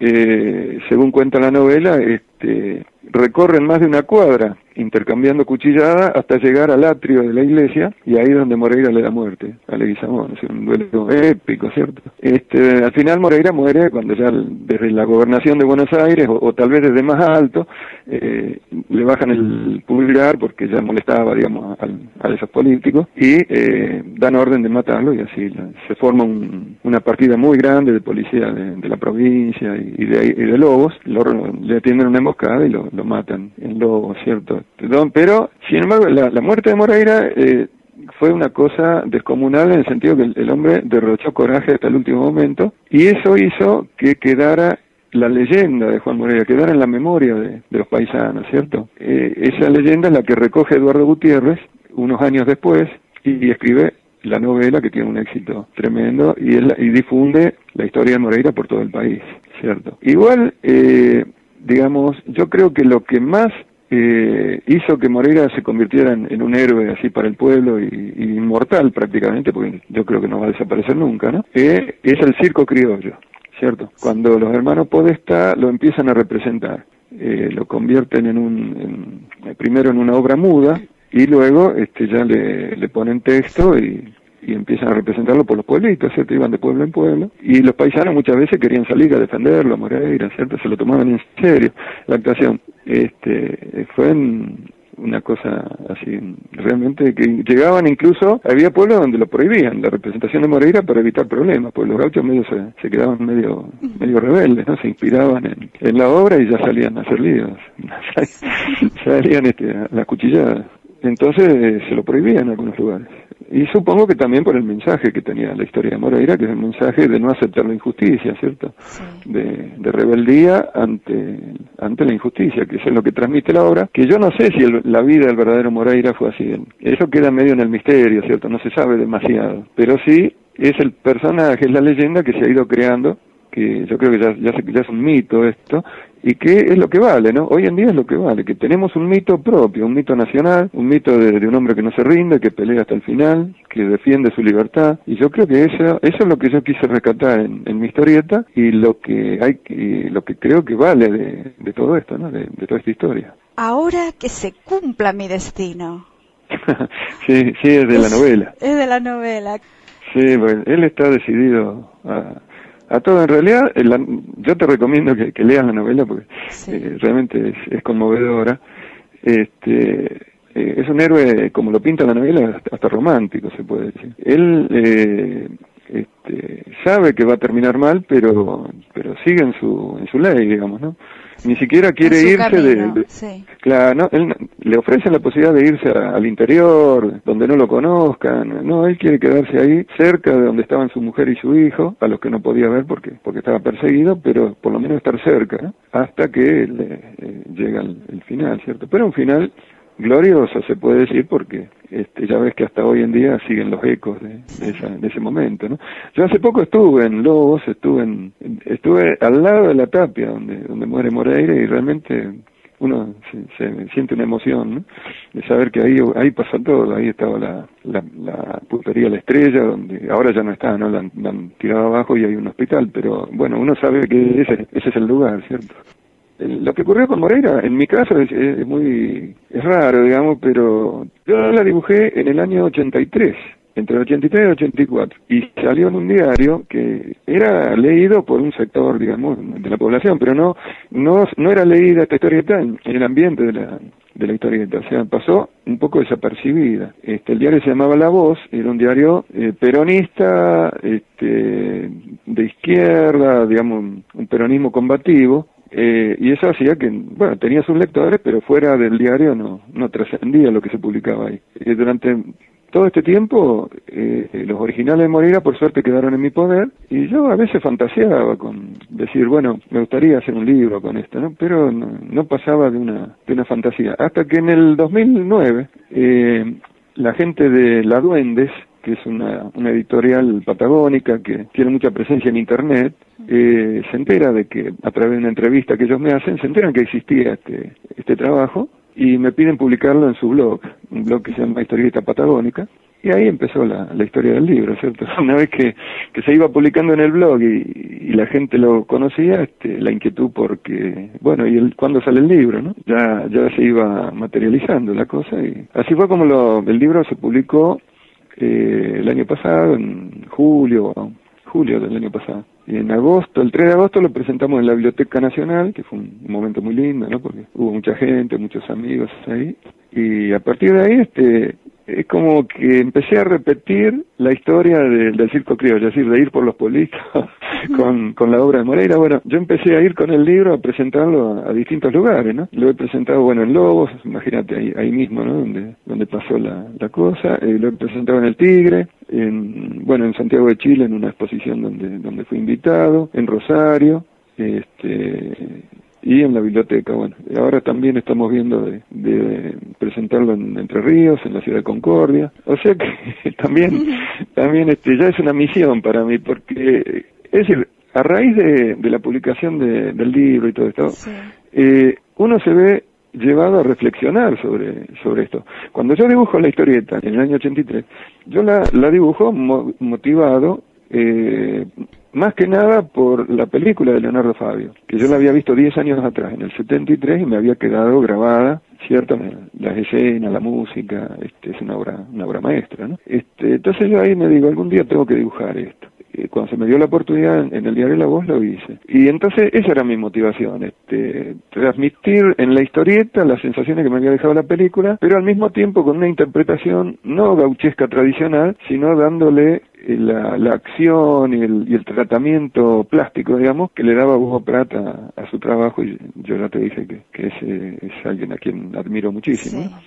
eh, según cuenta la novela, este, recorren más de una cuadra intercambiando cuchilladas hasta llegar al atrio de la iglesia, y ahí es donde Moreira le da muerte a Leguizamón. Es un duelo épico, ¿cierto? Este, al final Moreira muere cuando ya desde la gobernación de Buenos Aires, o, o tal vez desde más alto, eh, le bajan el pulgar porque ya molestaba, digamos, a, a esos políticos, y eh, dan orden de matarlo, y así la, se forma un, una partida muy grande de policía de, de la provincia y, y, de, y de Lobos. Lo, le atienden una emboscada y lo, lo matan en Lobos, ¿cierto? Pero, sin embargo, la, la muerte de Moreira eh, fue una cosa descomunal, en el sentido que el, el hombre derrochó coraje hasta el último momento, y eso hizo que quedara la leyenda de Juan Moreira, quedara en la memoria de, de los paisanos, ¿cierto? Eh, esa leyenda es la que recoge Eduardo Gutiérrez unos años después, y, y escribe la novela, que tiene un éxito tremendo, y, él, y difunde la historia de Moreira por todo el país, ¿cierto? Igual, eh, digamos, yo creo que lo que más eh, hizo que Moreira se convirtiera en, en un héroe así para el pueblo y, y inmortal prácticamente, porque yo creo que no va a desaparecer nunca, ¿no? Eh, es el circo criollo, ¿cierto? Cuando los hermanos Podestá lo empiezan a representar, eh, lo convierten en un, en, primero en una obra muda, y luego este ya le, le ponen texto y, y empiezan a representarlo por los pueblitos, ¿cierto? Iban de pueblo en pueblo, y los paisanos muchas veces querían salir a defenderlo, a Moreira, ¿cierto? Se lo tomaban en serio, la actuación. Este, fue en una cosa así, realmente, que llegaban incluso, había pueblos donde lo prohibían, la representación de Moreira, para evitar problemas, pues los gauchos medio se, se quedaban medio medio rebeldes, ¿no? Se inspiraban en, en la obra y ya salían a hacer líos, salían este, a las cuchilladas. Entonces eh, se lo prohibían en algunos lugares. Y supongo que también por el mensaje que tenía la historia de Moreira, que es el mensaje de no aceptar la injusticia, ¿cierto? Sí. De, de rebeldía ante ante la injusticia, que eso es lo que transmite la obra, que yo no sé si el, la vida del verdadero Moreira fue así. Eso queda medio en el misterio, ¿cierto? No se sabe demasiado. Pero sí es el personaje, es la leyenda que se ha ido creando, que yo creo que ya, ya, ya es un mito esto, y que es lo que vale, ¿no? Hoy en día es lo que vale, que tenemos un mito propio, un mito nacional, un mito de, de un hombre que no se rinde, que pelea hasta el final, que defiende su libertad, y yo creo que eso, eso es lo que yo quise rescatar en, en mi historieta, y lo que hay que, lo que creo que vale de, de todo esto, ¿no? De, de toda esta historia. Ahora que se cumpla mi destino. sí, sí, es de es, la novela. Es de la novela. Sí, bueno, él está decidido a... A todo, en realidad, la, yo te recomiendo que, que leas la novela porque sí. eh, realmente es, es conmovedora. Este, eh, es un héroe, como lo pinta la novela, hasta, hasta romántico, se puede decir. Él eh, este, sabe que va a terminar mal, pero pero sigue en su en su ley, digamos, ¿no? Ni siquiera quiere irse camino, de, de sí. Claro, no, él le ofrecen la posibilidad de irse a, al interior, donde no lo conozcan. No, él quiere quedarse ahí, cerca de donde estaban su mujer y su hijo, a los que no podía ver porque porque estaba perseguido, pero por lo menos estar cerca, ¿no? Hasta que le, eh, llega el, el final, ¿cierto? Pero un final glorioso, se puede decir, porque este, ya ves que hasta hoy en día siguen los ecos de, de, esa, de ese momento, ¿no? Yo hace poco estuve en Lobos, estuve en, estuve al lado de la tapia donde donde muere Moreira, y realmente uno se, se siente una emoción, ¿no? De saber que ahí ahí pasó todo, ahí estaba la la, la pulpería La Estrella, donde ahora ya no está, ¿no? La, la han tirado abajo y hay un hospital, pero bueno, uno sabe que ese, ese es el lugar, ¿cierto? Lo que ocurrió con Moreira, en mi caso, es, es muy es raro, digamos, pero yo la dibujé en el año ochenta y tres, entre el ochenta y tres y el ochenta y cuatro, y salió en un diario que era leído por un sector, digamos, de la población, pero no no no era leída esta historieta en, en el ambiente de la de la historieta, o sea, pasó un poco desapercibida. Este, el diario se llamaba La Voz, era un diario eh, peronista, este, de izquierda, digamos, un, un peronismo combativo. Eh, y eso hacía que, bueno, tenía sus lectores, pero fuera del diario no no trascendía lo que se publicaba ahí. Eh, durante todo este tiempo, eh, los originales de Moreira, por suerte, quedaron en mi poder, y yo a veces fantaseaba con decir, bueno, me gustaría hacer un libro con esto, ¿no? Pero no, no pasaba de una de una fantasía. Hasta que en el dos mil nueve, eh, la gente de La Duendes, que es una, una editorial patagónica que tiene mucha presencia en Internet, eh, se entera de que, a través de una entrevista que ellos me hacen, se enteran que existía este, este trabajo, y me piden publicarlo en su blog, un blog que se llama Historieta Patagónica, y ahí empezó la, la historia del libro, ¿cierto? Una vez que, que se iba publicando en el blog y, y la gente lo conocía, este, la inquietud porque, bueno, ¿y el, cuándo sale el libro, no? Ya, ya se iba materializando la cosa, y así fue como lo, el libro se publicó Eh, el año pasado, en julio, julio del año pasado. Y en agosto, el tres de agosto lo presentamos en la Biblioteca Nacional, que fue un, un momento muy lindo, ¿no? Porque hubo mucha gente, muchos amigos ahí. Y a partir de ahí, este, es como que empecé a repetir la historia de, del circo criollo, es decir, de ir por los pueblitos con, con la obra de Moreira. Bueno, yo empecé a ir con el libro a presentarlo a, a distintos lugares, ¿no? Lo he presentado, bueno, en Lobos, imagínate, ahí, ahí mismo, ¿no? Donde, donde pasó la, la cosa. Eh, lo he presentado en El Tigre, en, bueno, en Santiago de Chile, en una exposición donde, donde fui invitado, en Rosario, este... y en la biblioteca, bueno, ahora también estamos viendo de, de presentarlo en Entre Ríos, en la ciudad de Concordia, o sea que también, también este, ya es una misión para mí, porque, es decir, a raíz de, de la publicación de, del libro y todo esto, sí. eh, uno se ve llevado a reflexionar sobre sobre esto. Cuando yo dibujo la historieta en el año ochenta y tres, yo la, la dibujo mo motivado eh, más que nada por la película de Leonardo Fabio, que yo la había visto diez años atrás, en el setenta y tres, y me había quedado grabada, cierto, las escenas, la música, este, es una obra, una obra maestra, ¿no? Este, entonces yo ahí me digo, algún día tengo que dibujar esto. Cuando se me dio la oportunidad en el diario La Voz, lo hice. Y entonces esa era mi motivación, este, transmitir en la historieta las sensaciones que me había dejado la película, pero al mismo tiempo con una interpretación no gauchesca tradicional, sino dándole la, la acción y el, y el tratamiento plástico, digamos, que le daba Hugo Pratt a, a su trabajo, y yo ya te dije que, que ese es alguien a quien admiro muchísimo. Sí.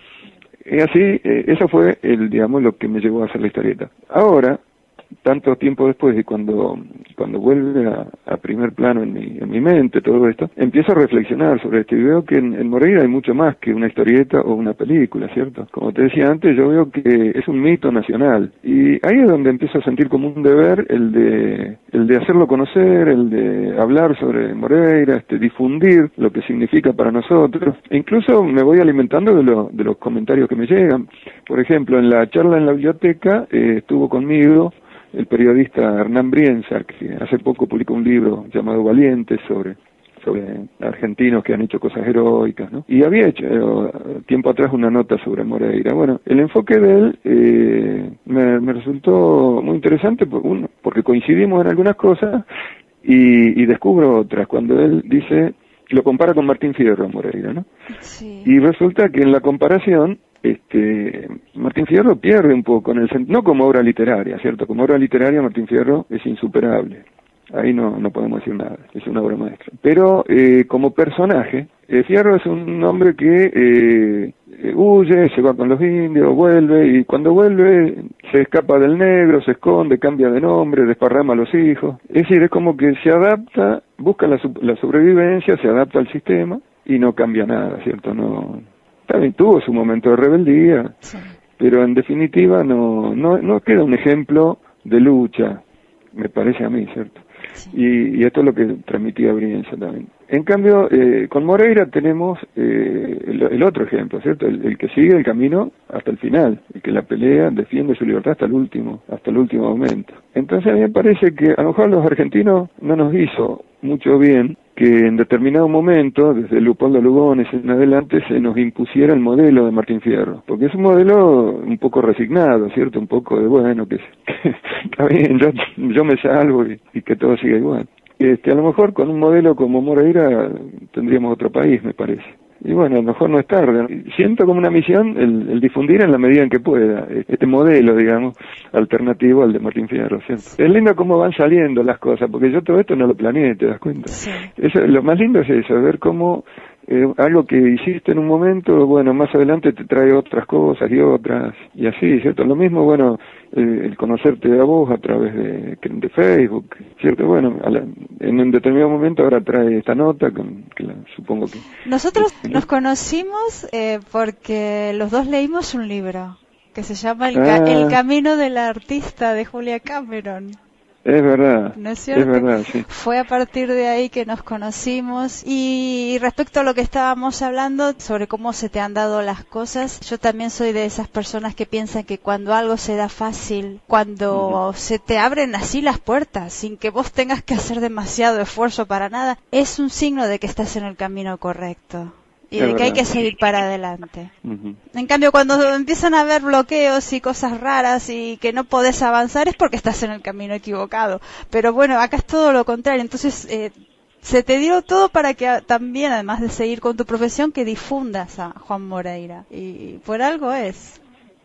Y así, eh, eso fue el, digamos, lo que me llevó a hacer la historieta. Ahora, tanto tiempo después, y cuando cuando vuelve a, a primer plano en mi, en mi mente todo esto, empiezo a reflexionar sobre esto y veo que en, en Moreira hay mucho más que una historieta o una película, ¿cierto? Como te decía antes, yo veo que es un mito nacional, y ahí es donde empiezo a sentir como un deber el de el de hacerlo conocer, el de hablar sobre Moreira, este, difundir lo que significa para nosotros, e incluso me voy alimentando de, lo, de los comentarios que me llegan. Por ejemplo, en la charla en la biblioteca eh, estuvo conmigo el periodista Hernán Brienza, que hace poco publicó un libro llamado Valientes sobre sobre argentinos que han hecho cosas heroicas, ¿no? Y había hecho eh, tiempo atrás una nota sobre Moreira. Bueno, el enfoque de él eh, me, me resultó muy interesante, por, uno, porque coincidimos en algunas cosas y, y descubro otras. Cuando él dice, lo compara con Martín Fierro, Moreira, ¿no? Sí. Y resulta que en la comparación este Martín Fierro pierde un poco, en el no como obra literaria, ¿cierto? Como obra literaria Martín Fierro es insuperable, ahí no no podemos decir nada, es una obra maestra. Pero eh, como personaje, eh, Fierro es un hombre que eh, huye, se va con los indios, vuelve, y cuando vuelve se escapa del negro, se esconde, cambia de nombre, desparrama a los hijos. Es decir, es como que se adapta, busca la, la sobrevivencia, se adapta al sistema y no cambia nada, ¿cierto? No... También tuvo su momento de rebeldía, sí, pero en definitiva no, no no queda un ejemplo de lucha, me parece a mí, ¿cierto? Sí. Y, y esto es lo que transmitía Brienza también. En cambio, eh, con Moreira tenemos eh, el, el otro ejemplo, ¿cierto? El, el que sigue el camino hasta el final, el que la pelea, defiende su libertad hasta el último, hasta el último momento. Entonces a mí me parece que a lo mejor los argentinos no nos hizo mucho bien que en determinado momento, desde Leopoldo Lugones en adelante, se nos impusiera el modelo de Martín Fierro, porque es un modelo un poco resignado, ¿cierto? Un poco de, bueno, que, que está bien, yo, yo me salvo y, y que todo siga igual. Este, a lo mejor con un modelo como Moreira tendríamos otro país, me parece. Y bueno, a lo mejor no es tarde. Siento como una misión el, el difundir en la medida en que pueda este modelo, digamos, alternativo al de Martín Fierro, ¿cierto? Es lindo cómo van saliendo las cosas, porque yo todo esto no lo planeé, ¿te das cuenta? Sí. Eso, lo más lindo es eso, ver cómo eh, algo que hiciste en un momento, bueno, más adelante te trae otras cosas y otras, y así, ¿cierto? Lo mismo, bueno, eh, el conocerte a vos a través de, de Facebook, ¿cierto? Bueno, a la, en un determinado momento ahora trae esta nota, con, que la, supongo que... Nosotros ¿sí? nos conocimos eh, porque los dos leímos un libro que se llama El, ca ah. El Camino del Artista, de Julia Cameron. Es verdad, ¿no es cierto? Es verdad, sí. Fue a partir de ahí que nos conocimos. Y respecto a lo que estábamos hablando sobre cómo se te han dado las cosas, yo también soy de esas personas que piensan que cuando algo se da fácil, cuando uh-huh. se te abren así las puertas sin que vos tengas que hacer demasiado esfuerzo para nada, es un signo de que estás en el camino correcto y es de verdad. Que hay que seguir para adelante. Uh-huh. En cambio, cuando empiezan a haber bloqueos y cosas raras y que no podés avanzar, es porque estás en el camino equivocado. Pero bueno, acá es todo lo contrario. Entonces, eh, se te dio todo para que también, además de seguir con tu profesión, que difundas a Juan Moreira. Y por algo es.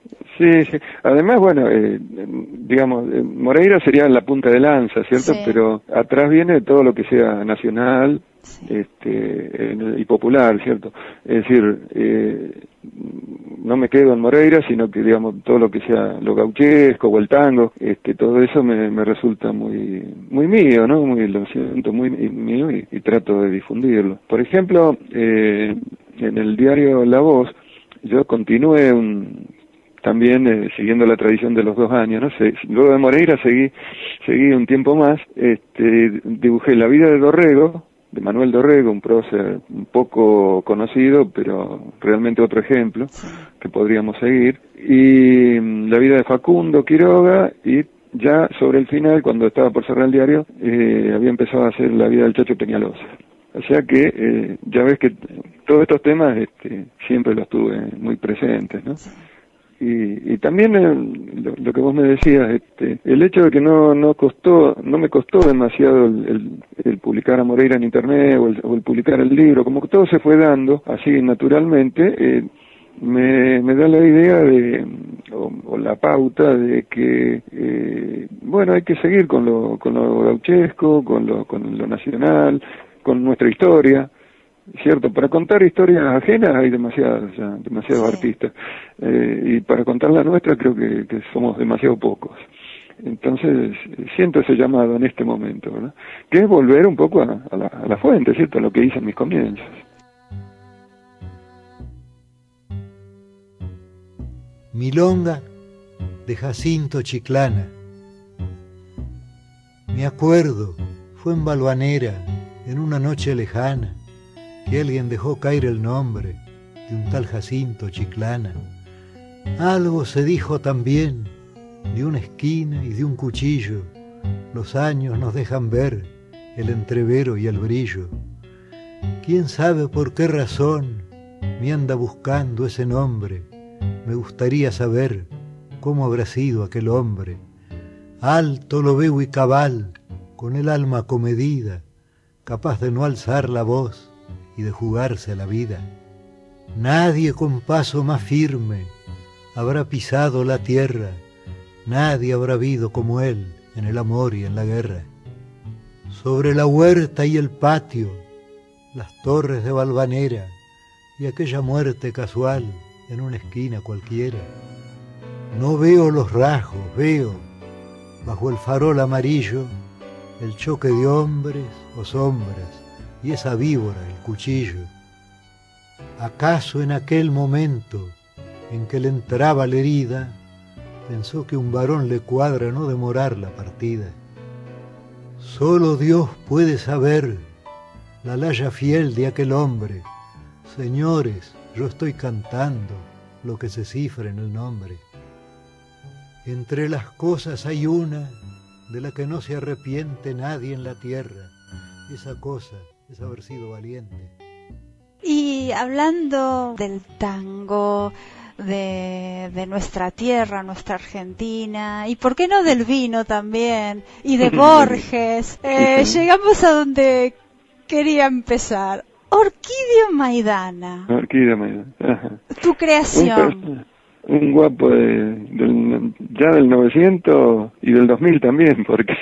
Sí, sí. Además, bueno, eh, digamos, eh, Moreira sería la punta de lanza, ¿cierto? Sí. Pero atrás viene todo lo que sea nacional, sí. este, y popular, ¿cierto? Es decir, eh, no me quedo en Moreira, sino que, digamos, todo lo que sea lo gauchesco o el tango, este, todo eso me, me resulta muy, muy mío, ¿no? Muy, lo siento muy mío y, y trato de difundirlo. Por ejemplo, eh, en el diario La Voz, yo continué un, también eh, siguiendo la tradición de los dos años, ¿no? Se, luego de Moreira seguí, seguí un tiempo más, este, dibujé La vida de Dorrego, de Manuel Dorrego, un prócer un poco conocido, pero realmente otro ejemplo que podríamos seguir, y La vida de Facundo Quiroga, y ya sobre el final, cuando estaba por cerrar el diario, eh, había empezado a hacer La vida del Chacho Peñalosa. O sea que eh, ya ves que todos estos temas este, siempre los tuve muy presentes, ¿no? Y, y también el, lo, lo que vos me decías, este, el hecho de que no no costó, no me costó demasiado el, el, el publicar a Moreira en internet o el, o el publicar el libro, como que todo se fue dando así naturalmente, eh, me, me da la idea de, o, o la pauta de que, eh, bueno, hay que seguir con lo, con lo gauchesco, con lo, con lo nacional, con nuestra historia, ¿cierto? Para contar historias ajenas hay demasiados, ya, demasiados sí. artistas, eh, y para contar la nuestra creo que, que somos demasiado pocos. Entonces siento ese llamado en este momento, ¿verdad? Que es volver un poco a, a, la, a la fuente, ¿cierto? A lo que hice en mis comienzos. Milonga de Jacinto Chiclana. Me acuerdo, fue en Balvanera, en una noche lejana, que alguien dejó caer el nombre de un tal Jacinto Chiclana. Algo se dijo también de una esquina y de un cuchillo. Los años nos dejan ver el entrevero y el brillo. ¿Quién sabe por qué razón me anda buscando ese nombre? Me gustaría saber cómo habrá sido aquel hombre. Alto lo veo y cabal, con el alma comedida, capaz de no alzar la voz y de jugarse la vida. Nadie con paso más firme habrá pisado la tierra, nadie habrá habido como él en el amor y en la guerra. Sobre la huerta y el patio, las torres de Valvanera y aquella muerte casual en una esquina cualquiera. No veo los rasgos, veo, bajo el farol amarillo, el choque de hombres o sombras, y esa víbora, el cuchillo. ¿Acaso en aquel momento en que le entraba la herida, pensó que un varón le cuadra no demorar la partida? Solo Dios puede saber la laya fiel de aquel hombre. Señores, yo estoy cantando lo que se cifra en el nombre. Entre las cosas hay una de la que no se arrepiente nadie en la tierra. Esa cosa es haber sido valiente. Y hablando del tango, de, de nuestra tierra, nuestra Argentina, y por qué no del vino también, y de Borges, eh, llegamos a donde quería empezar. Orquídeo Maidana. Orquídeo Maidana. Ajá. Tu creación. Un, un guapo de, del, ya del novecientos y del dos mil también, porque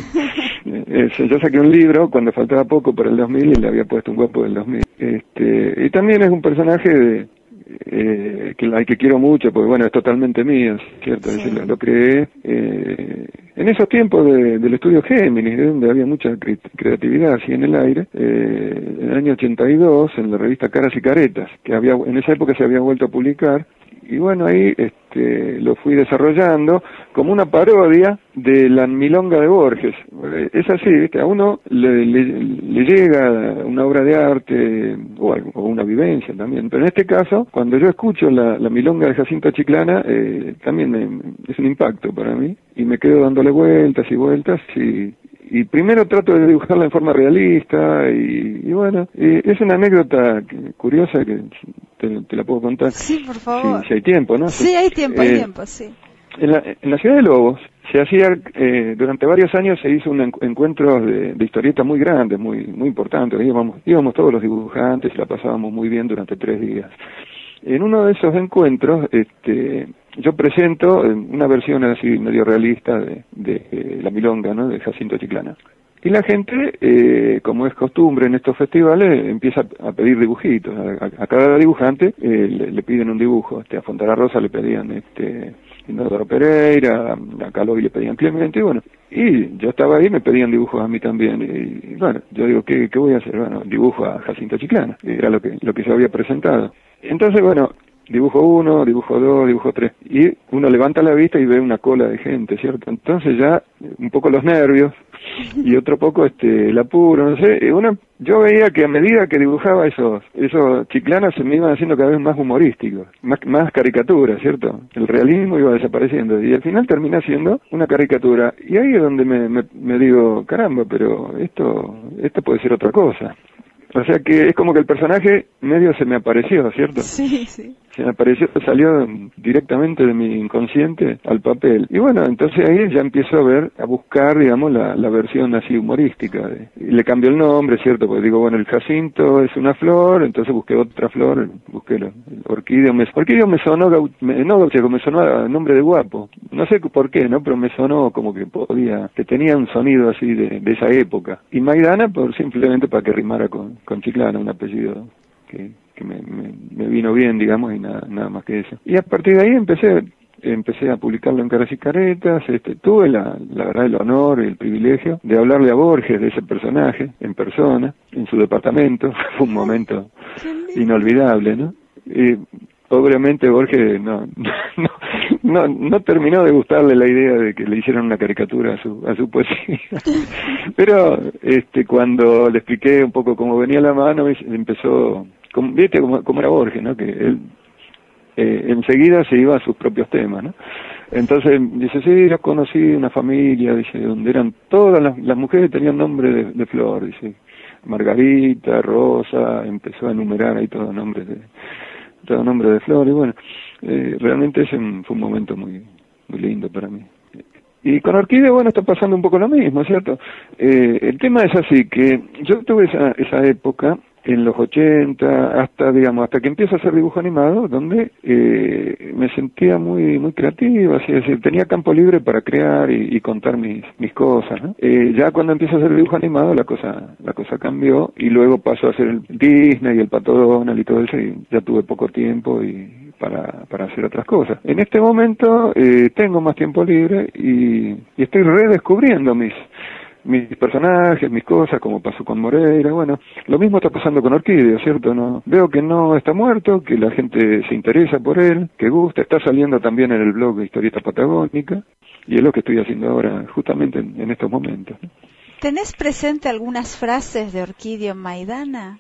es, yo saqué un libro cuando faltaba poco para el dos mil y le había puesto un guapo del dos mil. Este, y también es un personaje de, eh, que, al que quiero mucho, porque bueno, es totalmente mío, ¿cierto? Sí. Es decir, lo, lo creé eh, en esos tiempos de, del estudio Géminis, de donde había mucha cre creatividad así en el aire, eh, en el año ochenta y dos, en la revista Caras y Caretas, que había en esa época se había vuelto a publicar, y bueno, ahí este, lo fui desarrollando como una parodia de la milonga de Borges. Es así, ¿viste? A uno le, le, le llega una obra de arte o, algo, o una vivencia también, pero en este caso, cuando yo escucho la, la milonga de Jacinto Chiclana, eh, también me, es un impacto para mí, y me quedo dándole vueltas y vueltas, y, y primero trato de dibujarla en forma realista, y, y bueno, y es una anécdota curiosa que te, te la puedo contar. Sí, por favor. Si, si hay tiempo, ¿no? Sí, hay tiempo, eh, hay tiempo, sí. En la, en la ciudad de Lobos se hacía, eh, durante varios años se hizo un encuentro de, de historietas muy grandes, muy muy importantes. Íbamos, íbamos todos los dibujantes y la pasábamos muy bien durante tres días. En uno de esos encuentros, este, yo presento una versión así medio realista de, de, de la milonga, ¿no? De Jacinto Chiclana. Y la gente, eh, como es costumbre en estos festivales, empieza a pedir dibujitos. A, a, a cada dibujante eh, le, le piden un dibujo. Este, a Fontana Rosa le pedían este, Inodoro Pereira, a Calovi le pedían Clemente, y bueno. Y yo estaba ahí, me pedían dibujos a mí también. Y, y bueno, yo digo, ¿qué, qué voy a hacer? Bueno, dibujo a Jacinto Chiclana. Era lo que, lo que se había presentado. Entonces, bueno, dibujo uno, dibujo dos, dibujo tres, y uno levanta la vista y ve una cola de gente, ¿cierto? Entonces ya un poco los nervios y otro poco este el apuro, no sé, uno, yo veía que a medida que dibujaba esos esos chiclanas se me iban haciendo cada vez más humorísticos, más, más caricaturas, ¿cierto? El realismo iba desapareciendo y al final termina siendo una caricatura, y ahí es donde me, me, me digo, caramba, pero esto esto puede ser otra cosa. O sea que es como que el personaje medio se me apareció, ¿cierto? Sí, sí. Se me apareció, salió directamente de mi inconsciente al papel. Y bueno, entonces ahí ya empiezo a ver, a buscar, digamos, la, la versión así humorística. De, y le cambió el nombre, ¿cierto? Porque digo, bueno, el jacinto es una flor, entonces busqué otra flor, busqué el, el orquídeo. Me, orquídeo me sonó, me, no, o sea, me sonó a nombre de guapo. No sé por qué, ¿no? Pero me sonó como que podía, que tenía un sonido así de, de esa época. Y Maidana, por simplemente para que rimara con, con Chiclana, un apellido que... que me, me, me vino bien, digamos, y nada, nada más que eso. Y a partir de ahí empecé empecé a publicarlo en Caras y Caretas, este, tuve la, la verdad el honor y el privilegio de hablarle a Borges de ese personaje, en persona, en su departamento. Fue un momento inolvidable, ¿no? Y obviamente Borges no, no, no, no terminó de gustarle la idea de que le hicieran una caricatura a su, a su poesía. Pero este, cuando le expliqué un poco cómo venía la mano, empezó... Como, viste como, como era Borges, ¿no? Que él eh, enseguida se iba a sus propios temas, ¿no? Entonces dice, sí, yo conocí una familia, dice, donde eran todas las, las mujeres tenían nombre de, de flor, dice, Margarita, Rosa, empezó a enumerar ahí todos nombres de todo nombre de flor, y bueno, eh, realmente ese fue un momento muy muy lindo para mí. Y con Orquídea, bueno, está pasando un poco lo mismo, ¿cierto? Eh, el tema es así, que yo tuve esa, esa época en los ochenta, hasta, digamos, hasta que empiezo a hacer dibujo animado, donde eh, me sentía muy muy creativo, así es decir, tenía campo libre para crear y, y contar mis mis cosas, ¿no? Eh, ya cuando empiezo a hacer dibujo animado, la cosa la cosa cambió, y luego pasó a hacer el Disney y el Pato Donald y todo eso, y ya tuve poco tiempo y para para hacer otras cosas. En este momento eh, tengo más tiempo libre y, y estoy redescubriendo mis mis personajes, mis cosas, como pasó con Moreira. Bueno, lo mismo está pasando con Orquídea, ¿cierto? No, veo que no está muerto, que la gente se interesa por él, que gusta, está saliendo también en el blog de Historieta Patagónica, y es lo que estoy haciendo ahora, justamente en, en estos momentos, ¿no? ¿Tenés presente algunas frases de Orquídea Maidana?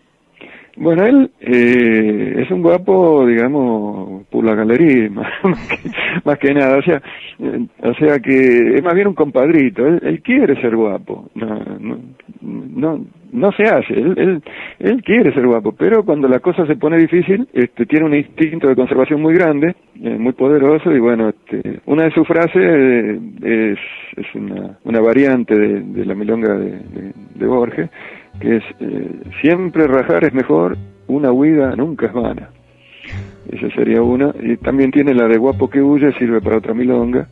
Bueno, él eh, es un guapo, digamos, por la galería, más, más, que, más que nada, o sea, eh, o sea que es más bien un compadrito. Él, él quiere ser guapo, no, no, no, no se hace, él, él, él quiere ser guapo, pero cuando la cosa se pone difícil, este, tiene un instinto de conservación muy grande, eh, muy poderoso, y bueno, este, una de sus frases eh, es, es una, una variante de, de la milonga de, de, de Borges, que es, eh, siempre rajar es mejor, una huida nunca es vana. Esa sería una. Y también tiene la de guapo que huye, sirve para otra milonga.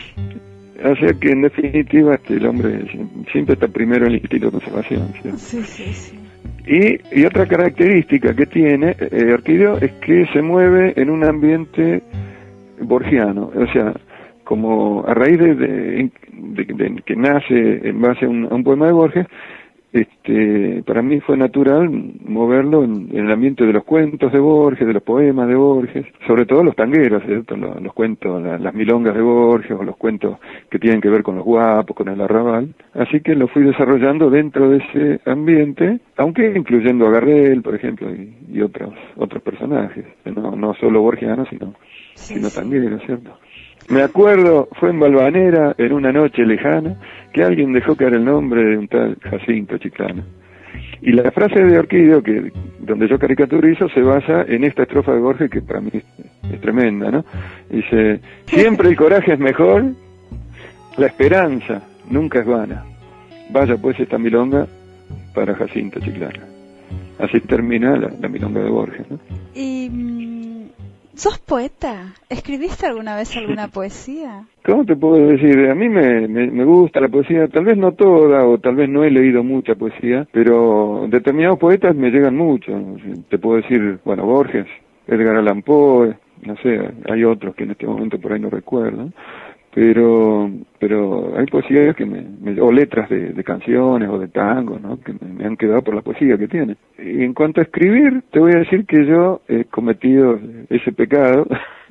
O sea que en definitiva este, el hombre siempre está primero en el instinto de conservación, ¿sí? Sí, sí, sí. Y, y otra característica que tiene eh, Orquídea es que se mueve en un ambiente borgiano, o sea, como a raíz de, de, de, de que nace en base a un, a un poema de Borges, este, para mí fue natural moverlo en, en el ambiente de los cuentos de Borges, de los poemas de Borges, sobre todo los tangueros, ¿cierto? Los, los cuentos, la, las milongas de Borges, o los cuentos que tienen que ver con los guapos, con el arrabal. Así que lo fui desarrollando dentro de ese ambiente, aunque incluyendo a Gardel, por ejemplo, y, y otros otros personajes, no, no solo borgianos, sino, Sí, sino sí. tangueros, ¿cierto? Me acuerdo, fue en Valvanera, en una noche lejana, que alguien dejó caer el nombre de un tal Jacinto Chiclana. Y la frase de Orquídea, que donde yo caricaturizo, se basa en esta estrofa de Borges, que para mí es, es tremenda, ¿no? Dice, siempre el coraje es mejor, la esperanza nunca es vana. Vaya pues esta milonga para Jacinto Chiclana. Así termina la, la milonga de Borges, ¿no? Y... ¿sos poeta? ¿Escribiste alguna vez alguna poesía? ¿Cómo te puedo decir? A mí me, me, me gusta la poesía, tal vez no toda, o tal vez no he leído mucha poesía, pero determinados poetas me llegan mucho. Te puedo decir, bueno, Borges, Edgar Allan Poe, no sé, hay otros que en este momento por ahí no recuerdo, pero pero hay poesías que me, me o letras de, de canciones o de tango, ¿no? Que me, me han quedado por la poesía que tiene. Y en cuanto a escribir, te voy a decir que yo he cometido ese pecado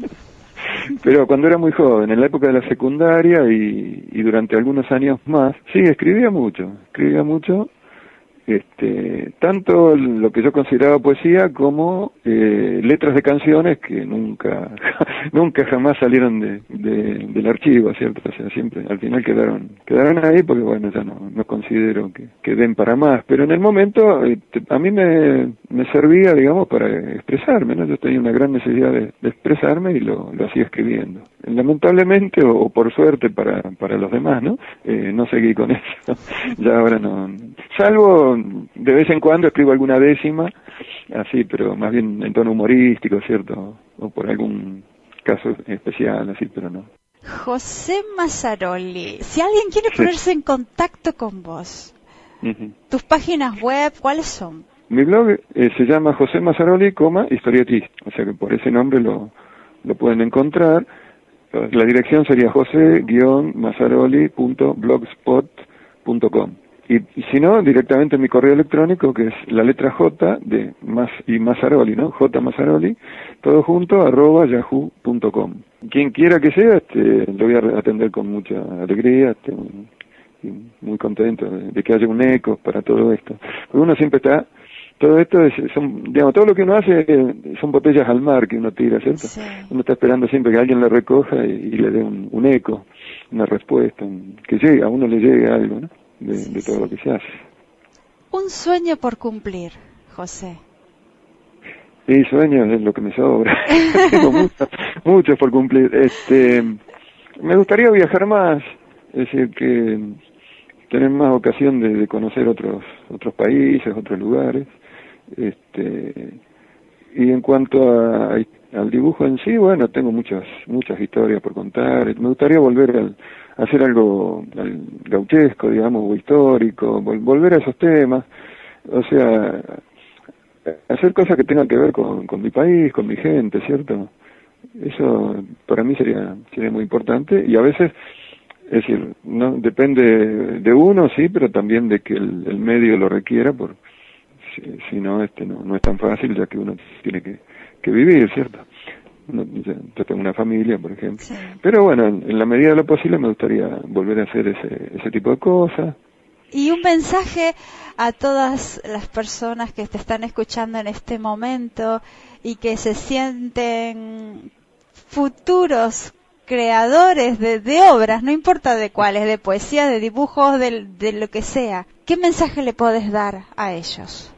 pero cuando era muy joven, en la época de la secundaria y, y durante algunos años más, sí, escribía mucho, escribía mucho, este, tanto lo que yo consideraba poesía como eh, letras de canciones que nunca, nunca jamás salieron de, de, del archivo, ¿cierto? O sea, siempre, al final quedaron, quedaron ahí porque bueno, ya no, no considero que, que den para más, pero en el momento eh, a mí me, me servía, digamos, para expresarme, ¿no? Yo tenía una gran necesidad de, de expresarme y lo, lo hacía escribiendo. Lamentablemente, o, o por suerte para, para los demás, ¿no? Eh, no seguí con eso, ya ahora no, salvo de vez en cuando escribo alguna décima, así, pero más bien en tono humorístico, ¿cierto? O por algún caso especial, así, pero no. José Mazzaroli, si alguien quiere ponerse sí. en contacto con vos, uh-huh. tus páginas web, ¿cuáles son? Mi blog eh, se llama José Mazzaroli, coma, historietista, o sea que por ese nombre lo, lo pueden encontrar. La dirección sería josé guion mazzaroli punto blogspot punto com. Y, y si no, directamente en mi correo electrónico, que es la letra J de más y Mazzaroli, ¿no? J Mazzaroli, todo junto, arroba yahoo punto com. Quien quiera que sea, este, lo voy a atender con mucha alegría, este, y muy contento de, de que haya un eco para todo esto. Porque uno siempre está, todo esto es, son, digamos, todo lo que uno hace son botellas al mar que uno tira, ¿cierto? Sí. Uno está esperando siempre que alguien le recoja y, y le dé un, un eco, una respuesta, un, que llegue, a uno le llegue algo, ¿no? De, de todo lo que se hace. Un sueño por cumplir, José. Sí, sueños es lo que me sobra. Tengo muchos, muchos por cumplir. Este, me gustaría viajar más, es decir, que tener más ocasión de, de conocer otros otros países, otros lugares. Este, y en cuanto a, al dibujo en sí, bueno, tengo muchas muchas historias por contar. Me gustaría volver al hacer algo al gauchesco, digamos, o histórico, vol volver a esos temas, o sea, hacer cosas que tengan que ver con, con mi país, con mi gente, ¿cierto? Eso para mí sería sería muy importante, y a veces, es decir, no depende de uno, sí, pero también de que el, el medio lo requiera, por si, si no, este no, no es tan fácil, ya que uno tiene que, que vivir, ¿cierto? No, yo tengo una familia, por ejemplo. Sí. Pero bueno, en, en la medida de lo posible me gustaría volver a hacer ese, ese tipo de cosas. Y un mensaje a todas las personas que te están escuchando en este momento y que se sienten futuros creadores de, de obras, no importa de cuáles, de poesía, de dibujos, de, de lo que sea. ¿Qué mensaje le podés dar a ellos?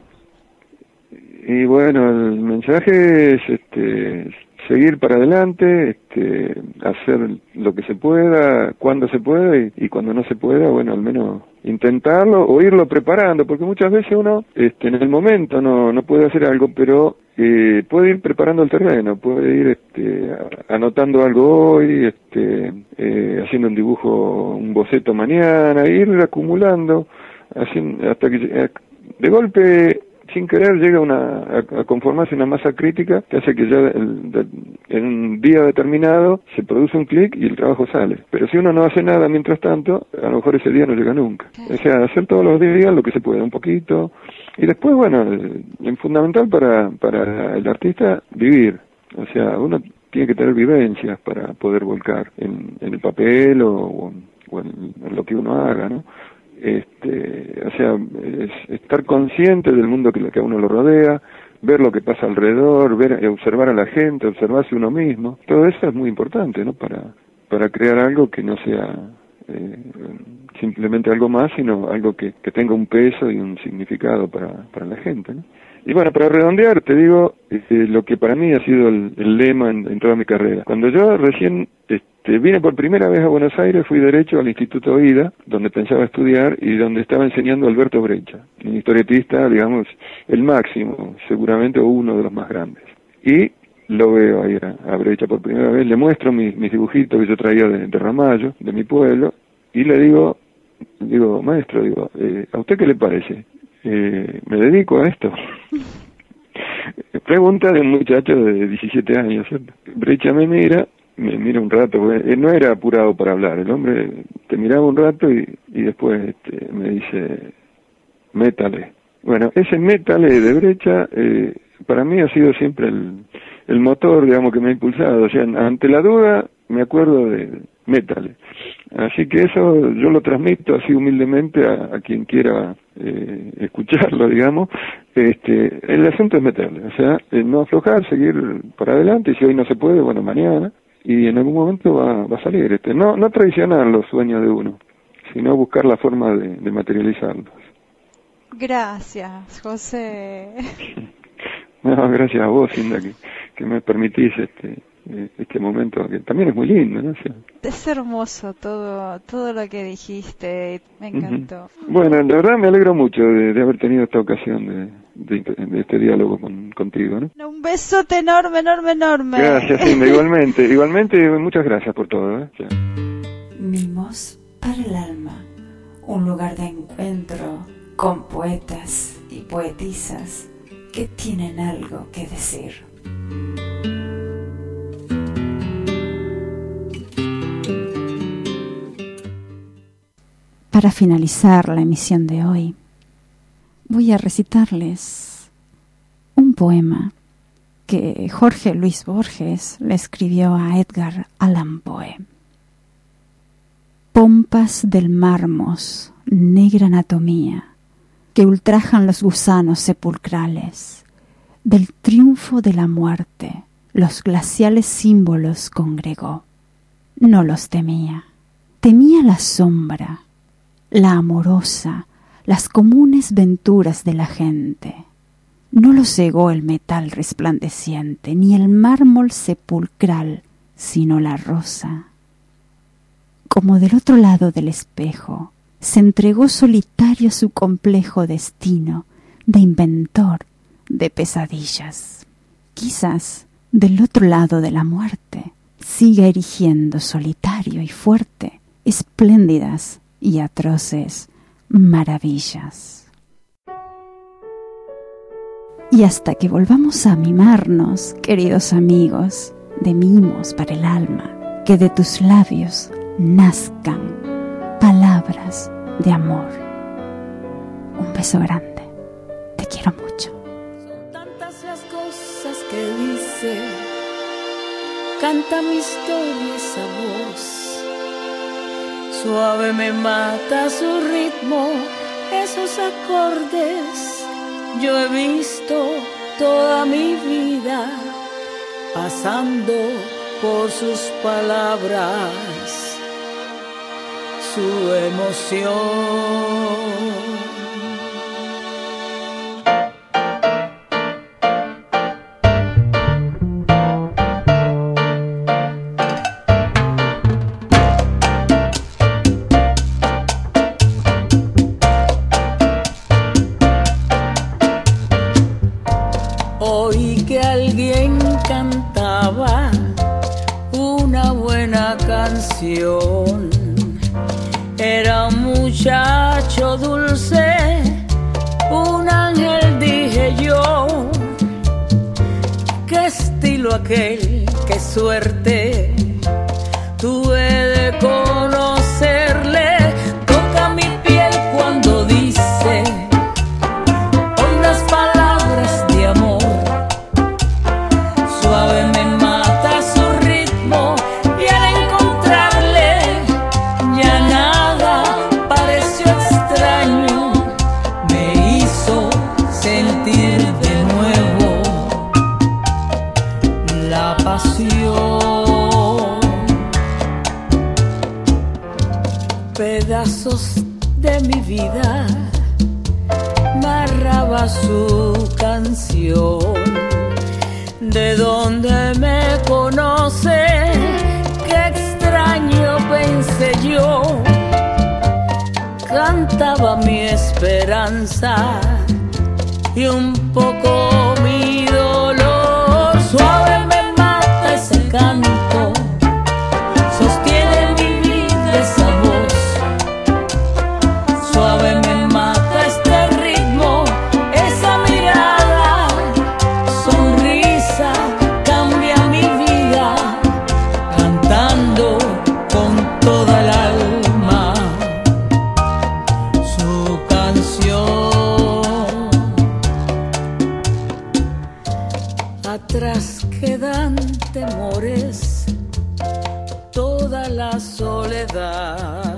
Y bueno, el mensaje es este seguir para adelante, este, hacer lo que se pueda, cuando se pueda, y, y cuando no se pueda, bueno, al menos intentarlo o irlo preparando, porque muchas veces uno este, en el momento no, no puede hacer algo, pero eh, puede ir preparando el terreno, puede ir este, anotando algo hoy, este, eh, haciendo un dibujo, un boceto mañana, ir acumulando, haciendo, hasta que de golpe, sin querer, llega una, a, a conformarse una masa crítica que hace que ya el, de, en un día determinado se produce un clic y el trabajo sale. Pero si uno no hace nada mientras tanto, a lo mejor ese día no llega nunca. O sea, hacer todos los días lo que se pueda, un poquito. Y después, bueno, es fundamental para, para el artista vivir. O sea, uno tiene que tener vivencias para poder volcar en, en el papel o, o, o en, en lo que uno haga, ¿no? Este, o sea, es estar consciente del mundo que, que a uno lo rodea, ver lo que pasa alrededor, ver, observar a la gente, observarse uno mismo. Todo eso es muy importante, ¿no? Para, para crear algo que no sea eh, simplemente algo más, sino algo que, que tenga un peso y un significado para, para la gente, ¿no? Y bueno, para redondear, te digo eh, lo que para mí ha sido el, el lema en, en toda mi carrera. Cuando yo recién este, vine por primera vez a Buenos Aires, fui derecho al Instituto Ida, donde pensaba estudiar y donde estaba enseñando Alberto Brecha, un historietista, digamos, el máximo, seguramente, o uno de los más grandes. Y lo veo ahí a, a Brecha por primera vez, le muestro mis, mis dibujitos que yo traía de, de Ramallo, de mi pueblo, y le digo, digo, maestro, digo, eh, ¿a usted qué le parece? Eh, me dedico a esto. Pregunta de un muchacho de diecisiete años, ¿cierto? Brecha me mira, me mira un rato, eh, no era apurado para hablar, el hombre te miraba un rato y, y después este, me dice, métale. Bueno, ese métale de Brecha, eh, para mí ha sido siempre el, el motor, digamos, que me ha impulsado. O sea, ante la duda, me acuerdo de métale. Así que eso yo lo transmito así humildemente a, a quien quiera eh, escucharlo, digamos. Este, el asunto es meterle, o sea, eh, no aflojar, seguir para adelante, y si hoy no se puede, bueno, mañana, y en algún momento va, va a salir. Este, no, no traicionar los sueños de uno, sino buscar la forma de, de materializarlos. Gracias, José. No, gracias a vos, Cinda, que, que me permitís este este momento, que también es muy lindo, ¿no? O sea, es hermoso todo todo lo que dijiste, me encantó. Uh-huh. Bueno, la verdad me alegro mucho de, de haber tenido esta ocasión de, de, de este diálogo con, contigo, ¿no? Un besote enorme, enorme, enorme. Gracias, Cinda, igualmente, igualmente, muchas gracias por todo, ¿eh? O sea. Mimos para el alma, un lugar de encuentro con poetas y poetisas que tienen algo que decir. Para finalizar la emisión de hoy, voy a recitarles un poema que Jorge Luis Borges le escribió a Edgar Allan Poe. Pompas del mármol, negra anatomía, que ultrajan los gusanos sepulcrales, del triunfo de la muerte, los glaciales símbolos congregó. No los temía, temía la sombra, la amorosa, las comunes venturas de la gente. No lo cegó el metal resplandeciente, ni el mármol sepulcral, sino la rosa. Como del otro lado del espejo, se entregó solitario a su complejo destino de inventor de pesadillas. Quizás del otro lado de la muerte siga erigiendo solitario y fuerte espléndidas y atroces maravillas. Y hasta que volvamos a mimarnos, queridos amigos, de mimos para el alma, que de tus labios nazcan palabras de amor. Un beso grande, te quiero mucho. Son tantas las cosas que dice, canta mi historia esa voz. Suave me mata su ritmo, esos acordes. Yo he visto toda mi vida pasando por sus palabras, su emoción. Oí que alguien cantaba una buena canción. Era un muchacho dulce, un ángel, dije yo. Qué estilo aquel, qué suerte tuve de conocerle. Toca mi piel cuando dice unas palabras de amor. Suave me mata su ritmo y al encontrarle ya nada pareció extraño. Me hizo sentir de nuevo la pasión. Pedazos de mi vida narraba su canción. ¿De dónde me conoce? Qué extraño, pensé yo. Cantaba mi esperanza y un poco mi dolor. Suave me mata ese canto, sostiene mi vida esa voz. Suave me mata este ritmo, esa mirada, sonrisa, cambia mi vida. temores, toda la soledad.